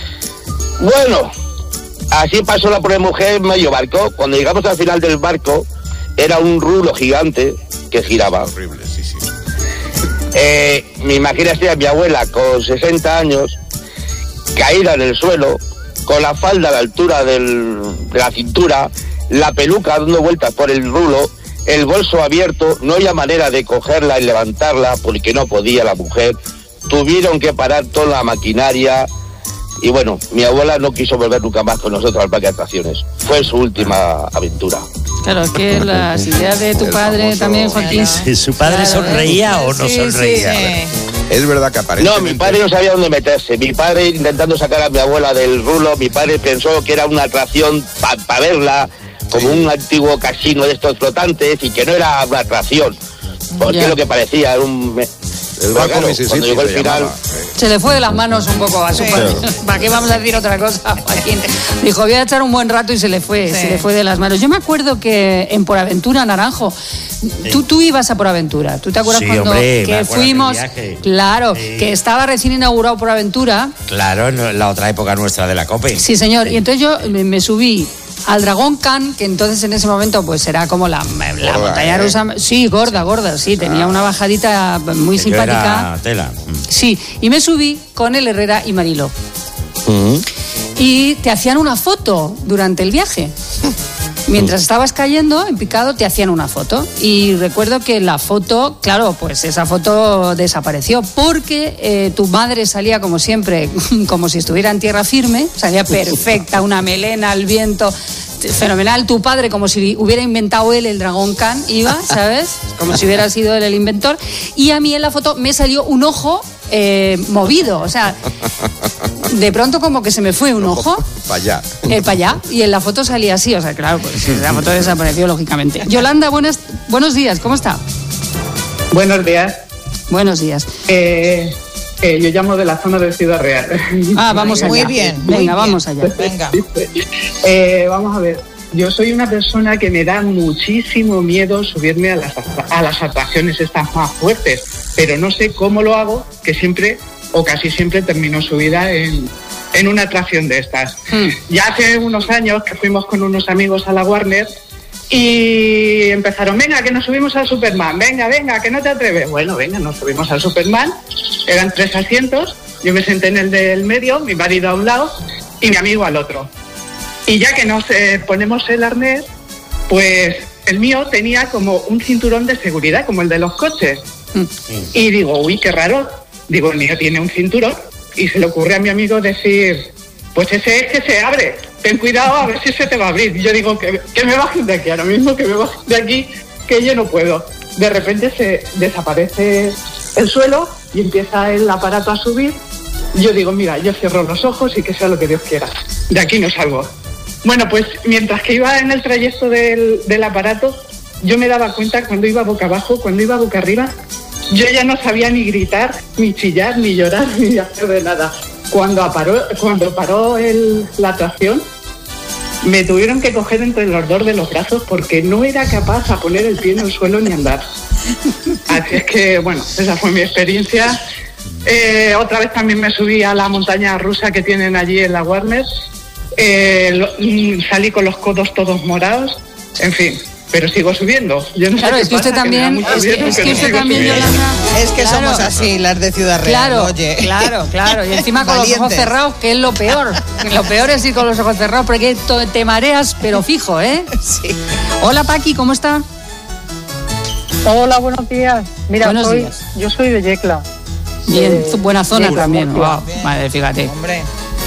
Bueno, así pasó la pobre mujer medio barco. Cuando llegamos al final del barco, era un rulo gigante que giraba. Horrible, sí, sí. Eh, me imagino así a mi abuela con sesenta años, caída en el suelo, con la falda a la altura del, de la cintura, la peluca dando vueltas por el rulo, el bolso abierto, no había manera de cogerla y levantarla porque no podía la mujer. Tuvieron que parar toda la maquinaria y bueno, mi abuela no quiso volver nunca más con nosotros al parque de atracciones. Fue su última aventura. Claro, es que las ideas de tu El padre famoso- también, Joaquín. Si su padre Claro, sonreía o no sí, sonreía. sí, Es verdad que No, aparentemente... mi padre no sabía dónde meterse. Mi padre intentando sacar a mi abuela del rulo, mi padre pensó que era una atracción para verla, como un antiguo casino de estos flotantes y que no era una atracción. Porque Ya. es lo que parecía, era un... El barco Claro, Mississippi cuando llegó el se final... llamaba, eh. Se le fue de las manos un poco a su padre. ¿Para qué vamos a decir otra cosa, Joaquín? Dijo, voy a echar un buen rato y se le fue, Sí. se le fue de las manos. Yo me acuerdo que en Por Aventura, Naranjo, tú, tú ibas a Por Aventura. ¿Tú te acuerdas Sí, cuando hombre, me que acuerdo fuimos? aquel viaje. Claro, Sí. que estaba recién inaugurado Por Aventura. Claro, en la otra época nuestra de la COPE. Sí, señor. Y entonces yo me, me subí al Dragón Khan, que entonces en ese momento pues era como la, la Gorda, montaña ¿eh? rusa. Sí, gorda, gorda, sí, tenía una bajadita muy Que yo simpática. era tela. Sí, y me subí con el Herrera y Marilo. Y te hacían una foto durante el viaje. Mientras estabas cayendo en picado, te hacían una foto. Y recuerdo que la foto, claro, pues esa foto desapareció porque eh, tu madre salía como siempre, como si estuviera en tierra firme, salía perfecta, una melena al viento, fenomenal. Tu padre como si hubiera inventado él el Dragón Khan, iba, ¿sabes? Como si hubiera sido él el inventor. Y a mí en la foto me salió un ojo eh, movido, o sea, de pronto como que se me fue un ojo. Para allá. Eh, para allá. Y en la foto salía así, o sea, claro, pues la foto desapareció, lógicamente. Yolanda, buenas, buenos días, ¿cómo está? Buenos días. Buenos días. Eh, eh, yo llamo de la zona de Ciudad Real. Ah, vamos allá. Muy bien. Venga, muy vamos bien. allá. Venga. Eh, vamos a ver. Yo soy una persona que me da muchísimo miedo subirme a las, a las atracciones estas más fuertes, pero no sé cómo lo hago, que siempre o casi siempre termino subida en, en una atracción de estas. Hmm. Ya hace unos años que fuimos con unos amigos a la Warner y empezaron, venga, que nos subimos al Superman, venga, venga, que no te atreves. Bueno, venga, nos subimos al Superman, eran tres asientos, yo me senté en el del medio, mi marido a un lado y mi amigo al otro. Y ya que nos eh, ponemos el arnés, pues el mío tenía como un cinturón de seguridad, como el de los coches. Mm. Y digo, uy, qué raro. Digo, el mío tiene un cinturón. Y se le ocurre a mi amigo decir, pues ese es que se abre. Ten cuidado a ver si se te va a abrir. Y yo digo, que, que me bajen de aquí, ahora mismo que me bajen de aquí, que yo no puedo. De repente se desaparece el suelo y empieza el aparato a subir. Yo digo, mira, yo cierro los ojos y que sea lo que Dios quiera. De aquí no salgo. Bueno, pues mientras que iba en el trayecto del, del aparato, yo me daba cuenta cuando iba boca abajo, cuando iba boca arriba, yo ya no sabía ni gritar, ni chillar, ni llorar, ni hacer de nada. Cuando paró, cuando paró el, la atracción, me tuvieron que coger entre los dos de los brazos porque no era capaz a poner el pie en el suelo ni andar. Así es que, bueno, esa fue mi experiencia. Eh, otra vez también me subí a la montaña rusa que tienen allí en la Warner. Eh, lo, salí con los codos todos morados, en fin, pero sigo subiendo. Yo no claro, sé es que usted también, que es que, es que usted también, Yolanda, es que claro, somos así las de Ciudad Real. Claro, oye. claro, claro. Y encima con Valientes. Los ojos cerrados, que es lo peor. Lo peor es ir con los ojos cerrados porque te mareas, pero fijo, ¿eh? Sí. Hola, Paqui, ¿cómo está? Hola, buenos días. Mira, buenos soy, días. yo soy de Yecla. Bien, de, buena zona Yecla, también. Wow. Vale, fíjate. Hombre.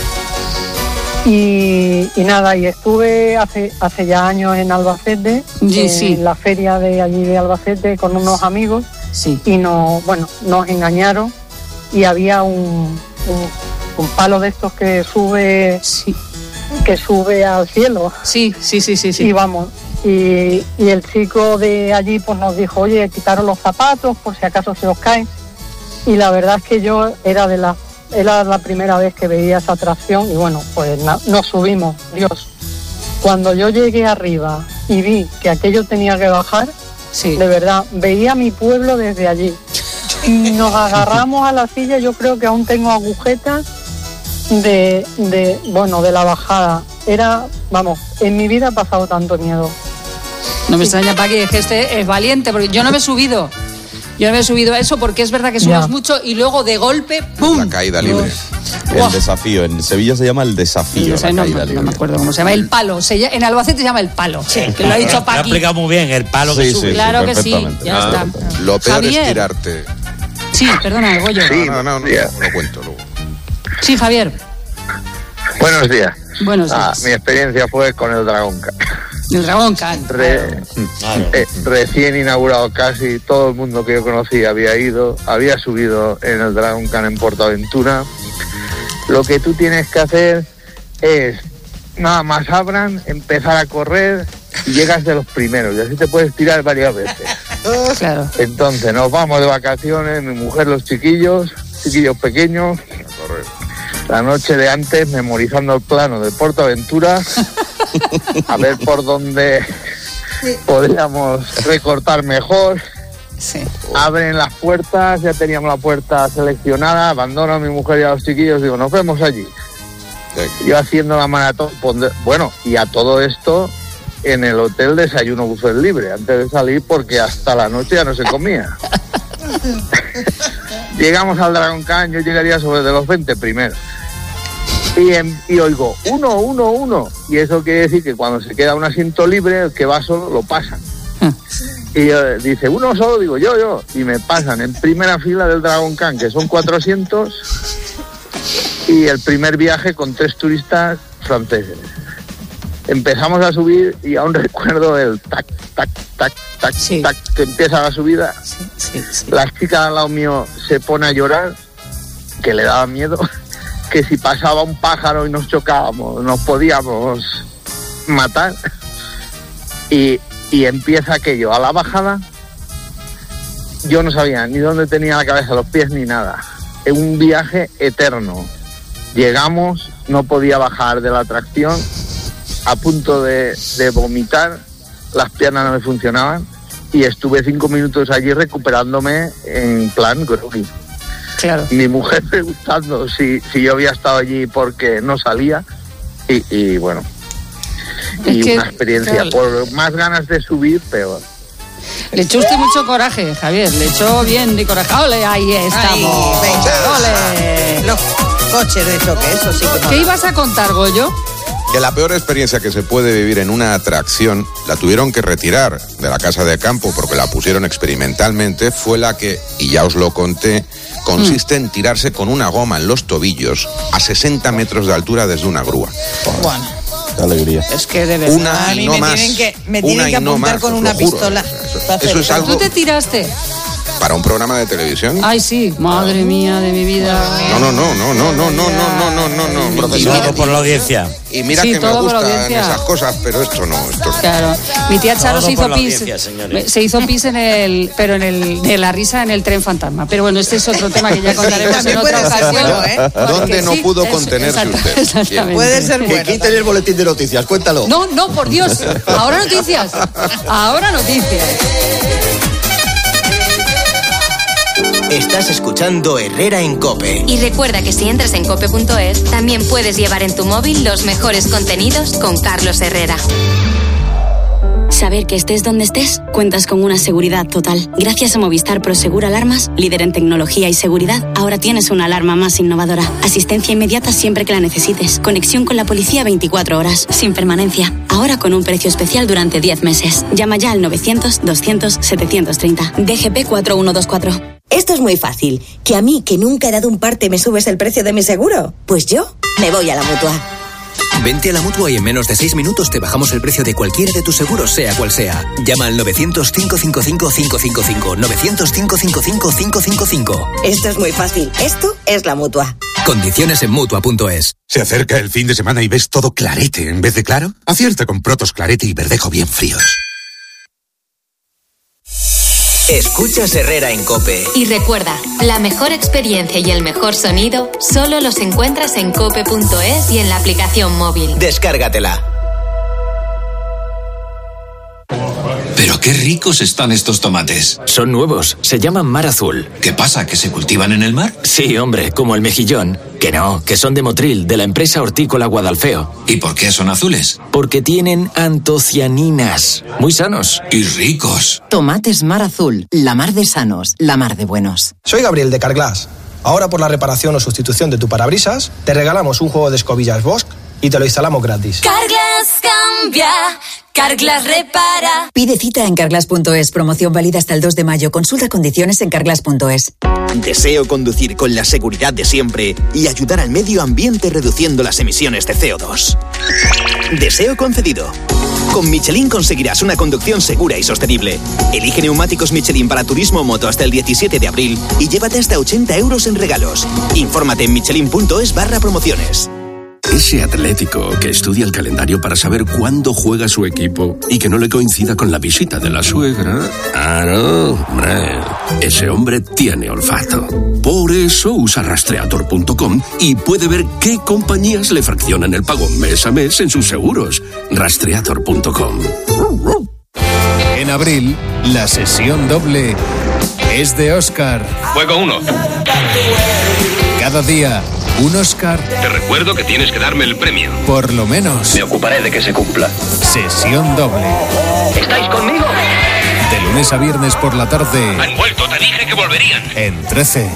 Y, y nada, y estuve hace hace ya años en Albacete, sí, en sí. la feria de allí de Albacete con unos amigos, sí. y nos, bueno, nos engañaron y había un, un, un palo de estos que sube, sí. que sube al cielo. Sí, sí, sí, sí, sí. Y vamos, y, y el chico de allí pues nos dijo, oye, quitaros los zapatos por si acaso se os caen. Y la verdad es que yo era de las Era la primera vez que veía esa atracción y bueno, pues na, nos subimos, Dios. Cuando yo llegué arriba y vi que aquello tenía que bajar, sí. de verdad, veía mi pueblo desde allí. Y nos agarramos a la silla, yo creo que aún tengo agujetas de, de, bueno, de la bajada. Era, vamos, en mi vida ha pasado tanto miedo. No me extraña, Paqui, es que este es valiente, porque yo no me he subido. Yo no me he subido a eso porque es verdad que subes ya. mucho y luego de golpe, ¡pum! La caída libre. El wow. desafío. En Sevilla se llama el desafío. No, sé, la no, caída no, libre. no me acuerdo cómo se llama. El palo. Se llama, en Albacete se llama el palo. Sí, que lo ha dicho Paqui. Lo ha explicado muy bien, el palo sí, que sube. Sí, claro sí, que sí. Ya ah, está. Lo peor Javier. es tirarte. Sí, perdona, Goyo. Sí, no, no, no, no, no cuento luego. Sí, Javier. Buenos días. Buenos días. Ah, mi experiencia fue con el Dragon Khan. El Dragon Khan. Re, claro. eh, recién inaugurado casi, todo el mundo que yo conocí había ido, había subido en el Dragon Khan en Portaventura. Lo que tú tienes que hacer es, nada más abran, empezar a correr y llegas de los primeros y así te puedes tirar varias veces. Claro. Entonces nos vamos de vacaciones, mi mujer, los chiquillos, chiquillos pequeños, la noche de antes memorizando el plano de Portaventura, a ver por dónde sí. podríamos recortar mejor. Sí. Abren las puertas, ya teníamos la puerta seleccionada, abandono a mi mujer y a los chiquillos, digo, nos vemos allí. Sí. Yo haciendo la maratón, bueno, y a todo esto en el hotel desayuno buffet libre, antes de salir porque hasta la noche ya no se comía. Llegamos al Dragon Khan, yo llegaría sobre de los veinte primeros. Y, en, y oigo, uno, uno, uno. Y eso quiere decir que cuando se queda un asiento libre, el que va solo lo pasan. Y yo, dice, uno solo, digo, yo, yo. Y me pasan en primera fila del Dragon Khan, que son cuatrocientos. Y el primer viaje con tres turistas franceses. Empezamos a subir y aún recuerdo el tac, tac, tac, tac, sí. tac, que empieza la subida. Sí, sí, sí. La chica al lado mío se pone a llorar, que le daba miedo. que si pasaba un pájaro y nos chocábamos, nos podíamos matar. Y, y empieza aquello, a la bajada, yo no sabía ni dónde tenía la cabeza, los pies ni nada. Es un viaje eterno. Llegamos, no podía bajar de la atracción, a punto de, de vomitar, las piernas no me funcionaban y estuve cinco minutos allí recuperándome en plan groggy. Claro. Mi mujer preguntando si, si yo había estado allí porque no salía y, y bueno, es y que, una experiencia, claro, por más ganas de subir, peor. Le echó usted mucho coraje, Javier, le echó bien de coraje. ¡Ole! Ahí estamos. Ahí, venga. ¡Ole! Los coches de choque, eso sí que mola. ¿Qué ibas a contar, Goyo? Que la peor experiencia que se puede vivir en una atracción, la tuvieron que retirar de la casa de campo porque la pusieron experimentalmente, fue la que, y ya os lo conté, consiste mm. en tirarse con una goma en los tobillos a sesenta metros de altura desde una grúa. Bueno. Qué alegría. Es que de verdad, una a mí no me más, tienen que, me tienen que no apuntar más, con una pistola. Eso, eso es algo ¿Tú te tiraste? para un programa de televisión. Ay, sí, madre mía de mi vida. No, no, no, no, no, no, no, no, no, no, no, no. Profesor, por la audiencia. Y mira Sí, que me todo por gustan audiencia. esas cosas, pero esto no, esto no. Claro. Mi tía Charo Todo se hizo por la pis. audiencia, señores. Se hizo pis en el, pero en el, de la risa en el tren fantasma. Pero bueno, este es otro tema que ya contaremos Sí, en también otra puede ser ocasión. bueno, ¿eh? Porque ¿Dónde no sí, pudo es- contenerse exacto- usted? Exactamente. Puede ser Que bueno. quiten el boletín de noticias, cuéntalo. No, no, por Dios. Ahora noticias. Ahora noticias. Estás escuchando Herrera en COPE. Y recuerda que si entras en cope punto es, también puedes llevar en tu móvil los mejores contenidos con Carlos Herrera. Saber que estés donde estés, cuentas con una seguridad total. Gracias a Movistar Prosegur Alarmas, líder en tecnología y seguridad, ahora tienes una alarma más innovadora. Asistencia inmediata siempre que la necesites. Conexión con la policía veinticuatro horas, sin permanencia. Ahora con un precio especial durante diez meses. Llama ya al novecientos, doscientos, setecientos treinta. D G P cuatro uno dos cuatro. Esto es muy fácil. ¿Que a mí, que nunca he dado un parte, me subes el precio de mi seguro? Pues yo me voy a la Mutua. Vente a la Mutua y en menos de seis minutos te bajamos el precio de cualquiera de tus seguros, sea cual sea. Llama al novecientos, cinco cinco cinco, cinco cinco cinco. novecientos, cinco cinco cinco, cinco cinco cinco. Esto es muy fácil. Esto es la Mutua. Condiciones en Mutua punto es. ¿Se acerca el fin de semana y ves todo clarete en vez de claro? Acierta con Protos Clarete y Verdejo bien fríos. Escuchas Herrera en COPE. Y recuerda, la mejor experiencia y el mejor sonido solo los encuentras en cope punto es y en la aplicación móvil. Descárgatela. Pero qué ricos están estos tomates. Son nuevos, se llaman Mar Azul. ¿Qué pasa, que se cultivan en el mar? Sí, hombre, como el mejillón. Que no, que son de Motril, de la empresa hortícola Guadalfeo. ¿Y por qué son azules? Porque tienen antocianinas. Muy sanos. Y ricos. Tomates Mar Azul, la mar de sanos, la mar de buenos. Soy Gabriel de Carglass. Ahora por la reparación o sustitución de tu parabrisas, te regalamos un juego de escobillas Bosch y te lo instalamos gratis. Carglass cambia, Carglass repara. Pide cita en carglass punto es, promoción válida hasta el dos de mayo. Consulta condiciones en carglass punto es. Deseo conducir con la seguridad de siempre y ayudar al medio ambiente reduciendo las emisiones de C O dos. Deseo concedido. Con Michelin conseguirás una conducción segura y sostenible. Elige neumáticos Michelin para turismo o moto hasta el diecisiete de abril y llévate hasta ochenta euros en regalos. Infórmate en michelin punto es barra promociones. Ese Atlético que estudia el calendario para saber cuándo juega su equipo y que no le coincida con la visita de la suegra. Ah, no, hombre. Ese hombre tiene olfato. Por eso usa rastreator punto com y puede ver qué compañías le fraccionan el pago mes a mes en sus seguros. rastreator punto com. En abril, la sesión doble es de Oscar. Juego uno. Cada día, un Oscar. Te recuerdo que tienes que darme el premio. Por lo menos. Me ocuparé de que se cumpla. Sesión doble. ¿Estáis conmigo? De lunes a viernes por la tarde. Han vuelto, te dije que volverían. En trece.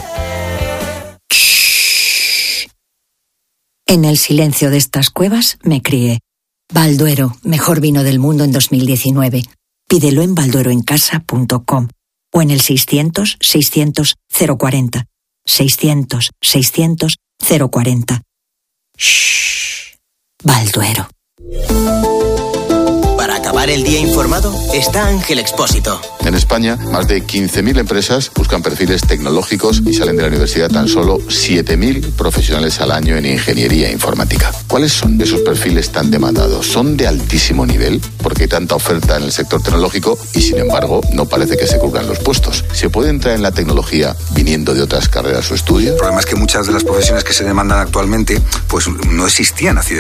En el silencio de estas cuevas me crié. Balduero, mejor vino del mundo en dos mil diecinueve. Pídelo en balduero en casa punto com o en el seiscientos, seiscientos, cero cuarenta. seiscientos, seiscientos, cero cuarenta. Shh. Balduero. Para acabar el día informado está Ángel Expósito. En España, más de quince mil empresas buscan perfiles tecnológicos y salen de la universidad tan solo siete mil profesionales al año en ingeniería informática. ¿Cuáles son esos perfiles tan demandados? ¿Son de altísimo nivel? Porque hay tanta oferta en el sector tecnológico y, sin embargo, no parece que se cubran los puestos. ¿Se puede entrar en la tecnología viniendo de otras carreras o estudios? El problema es que muchas de las profesiones que se demandan actualmente pues no existían hace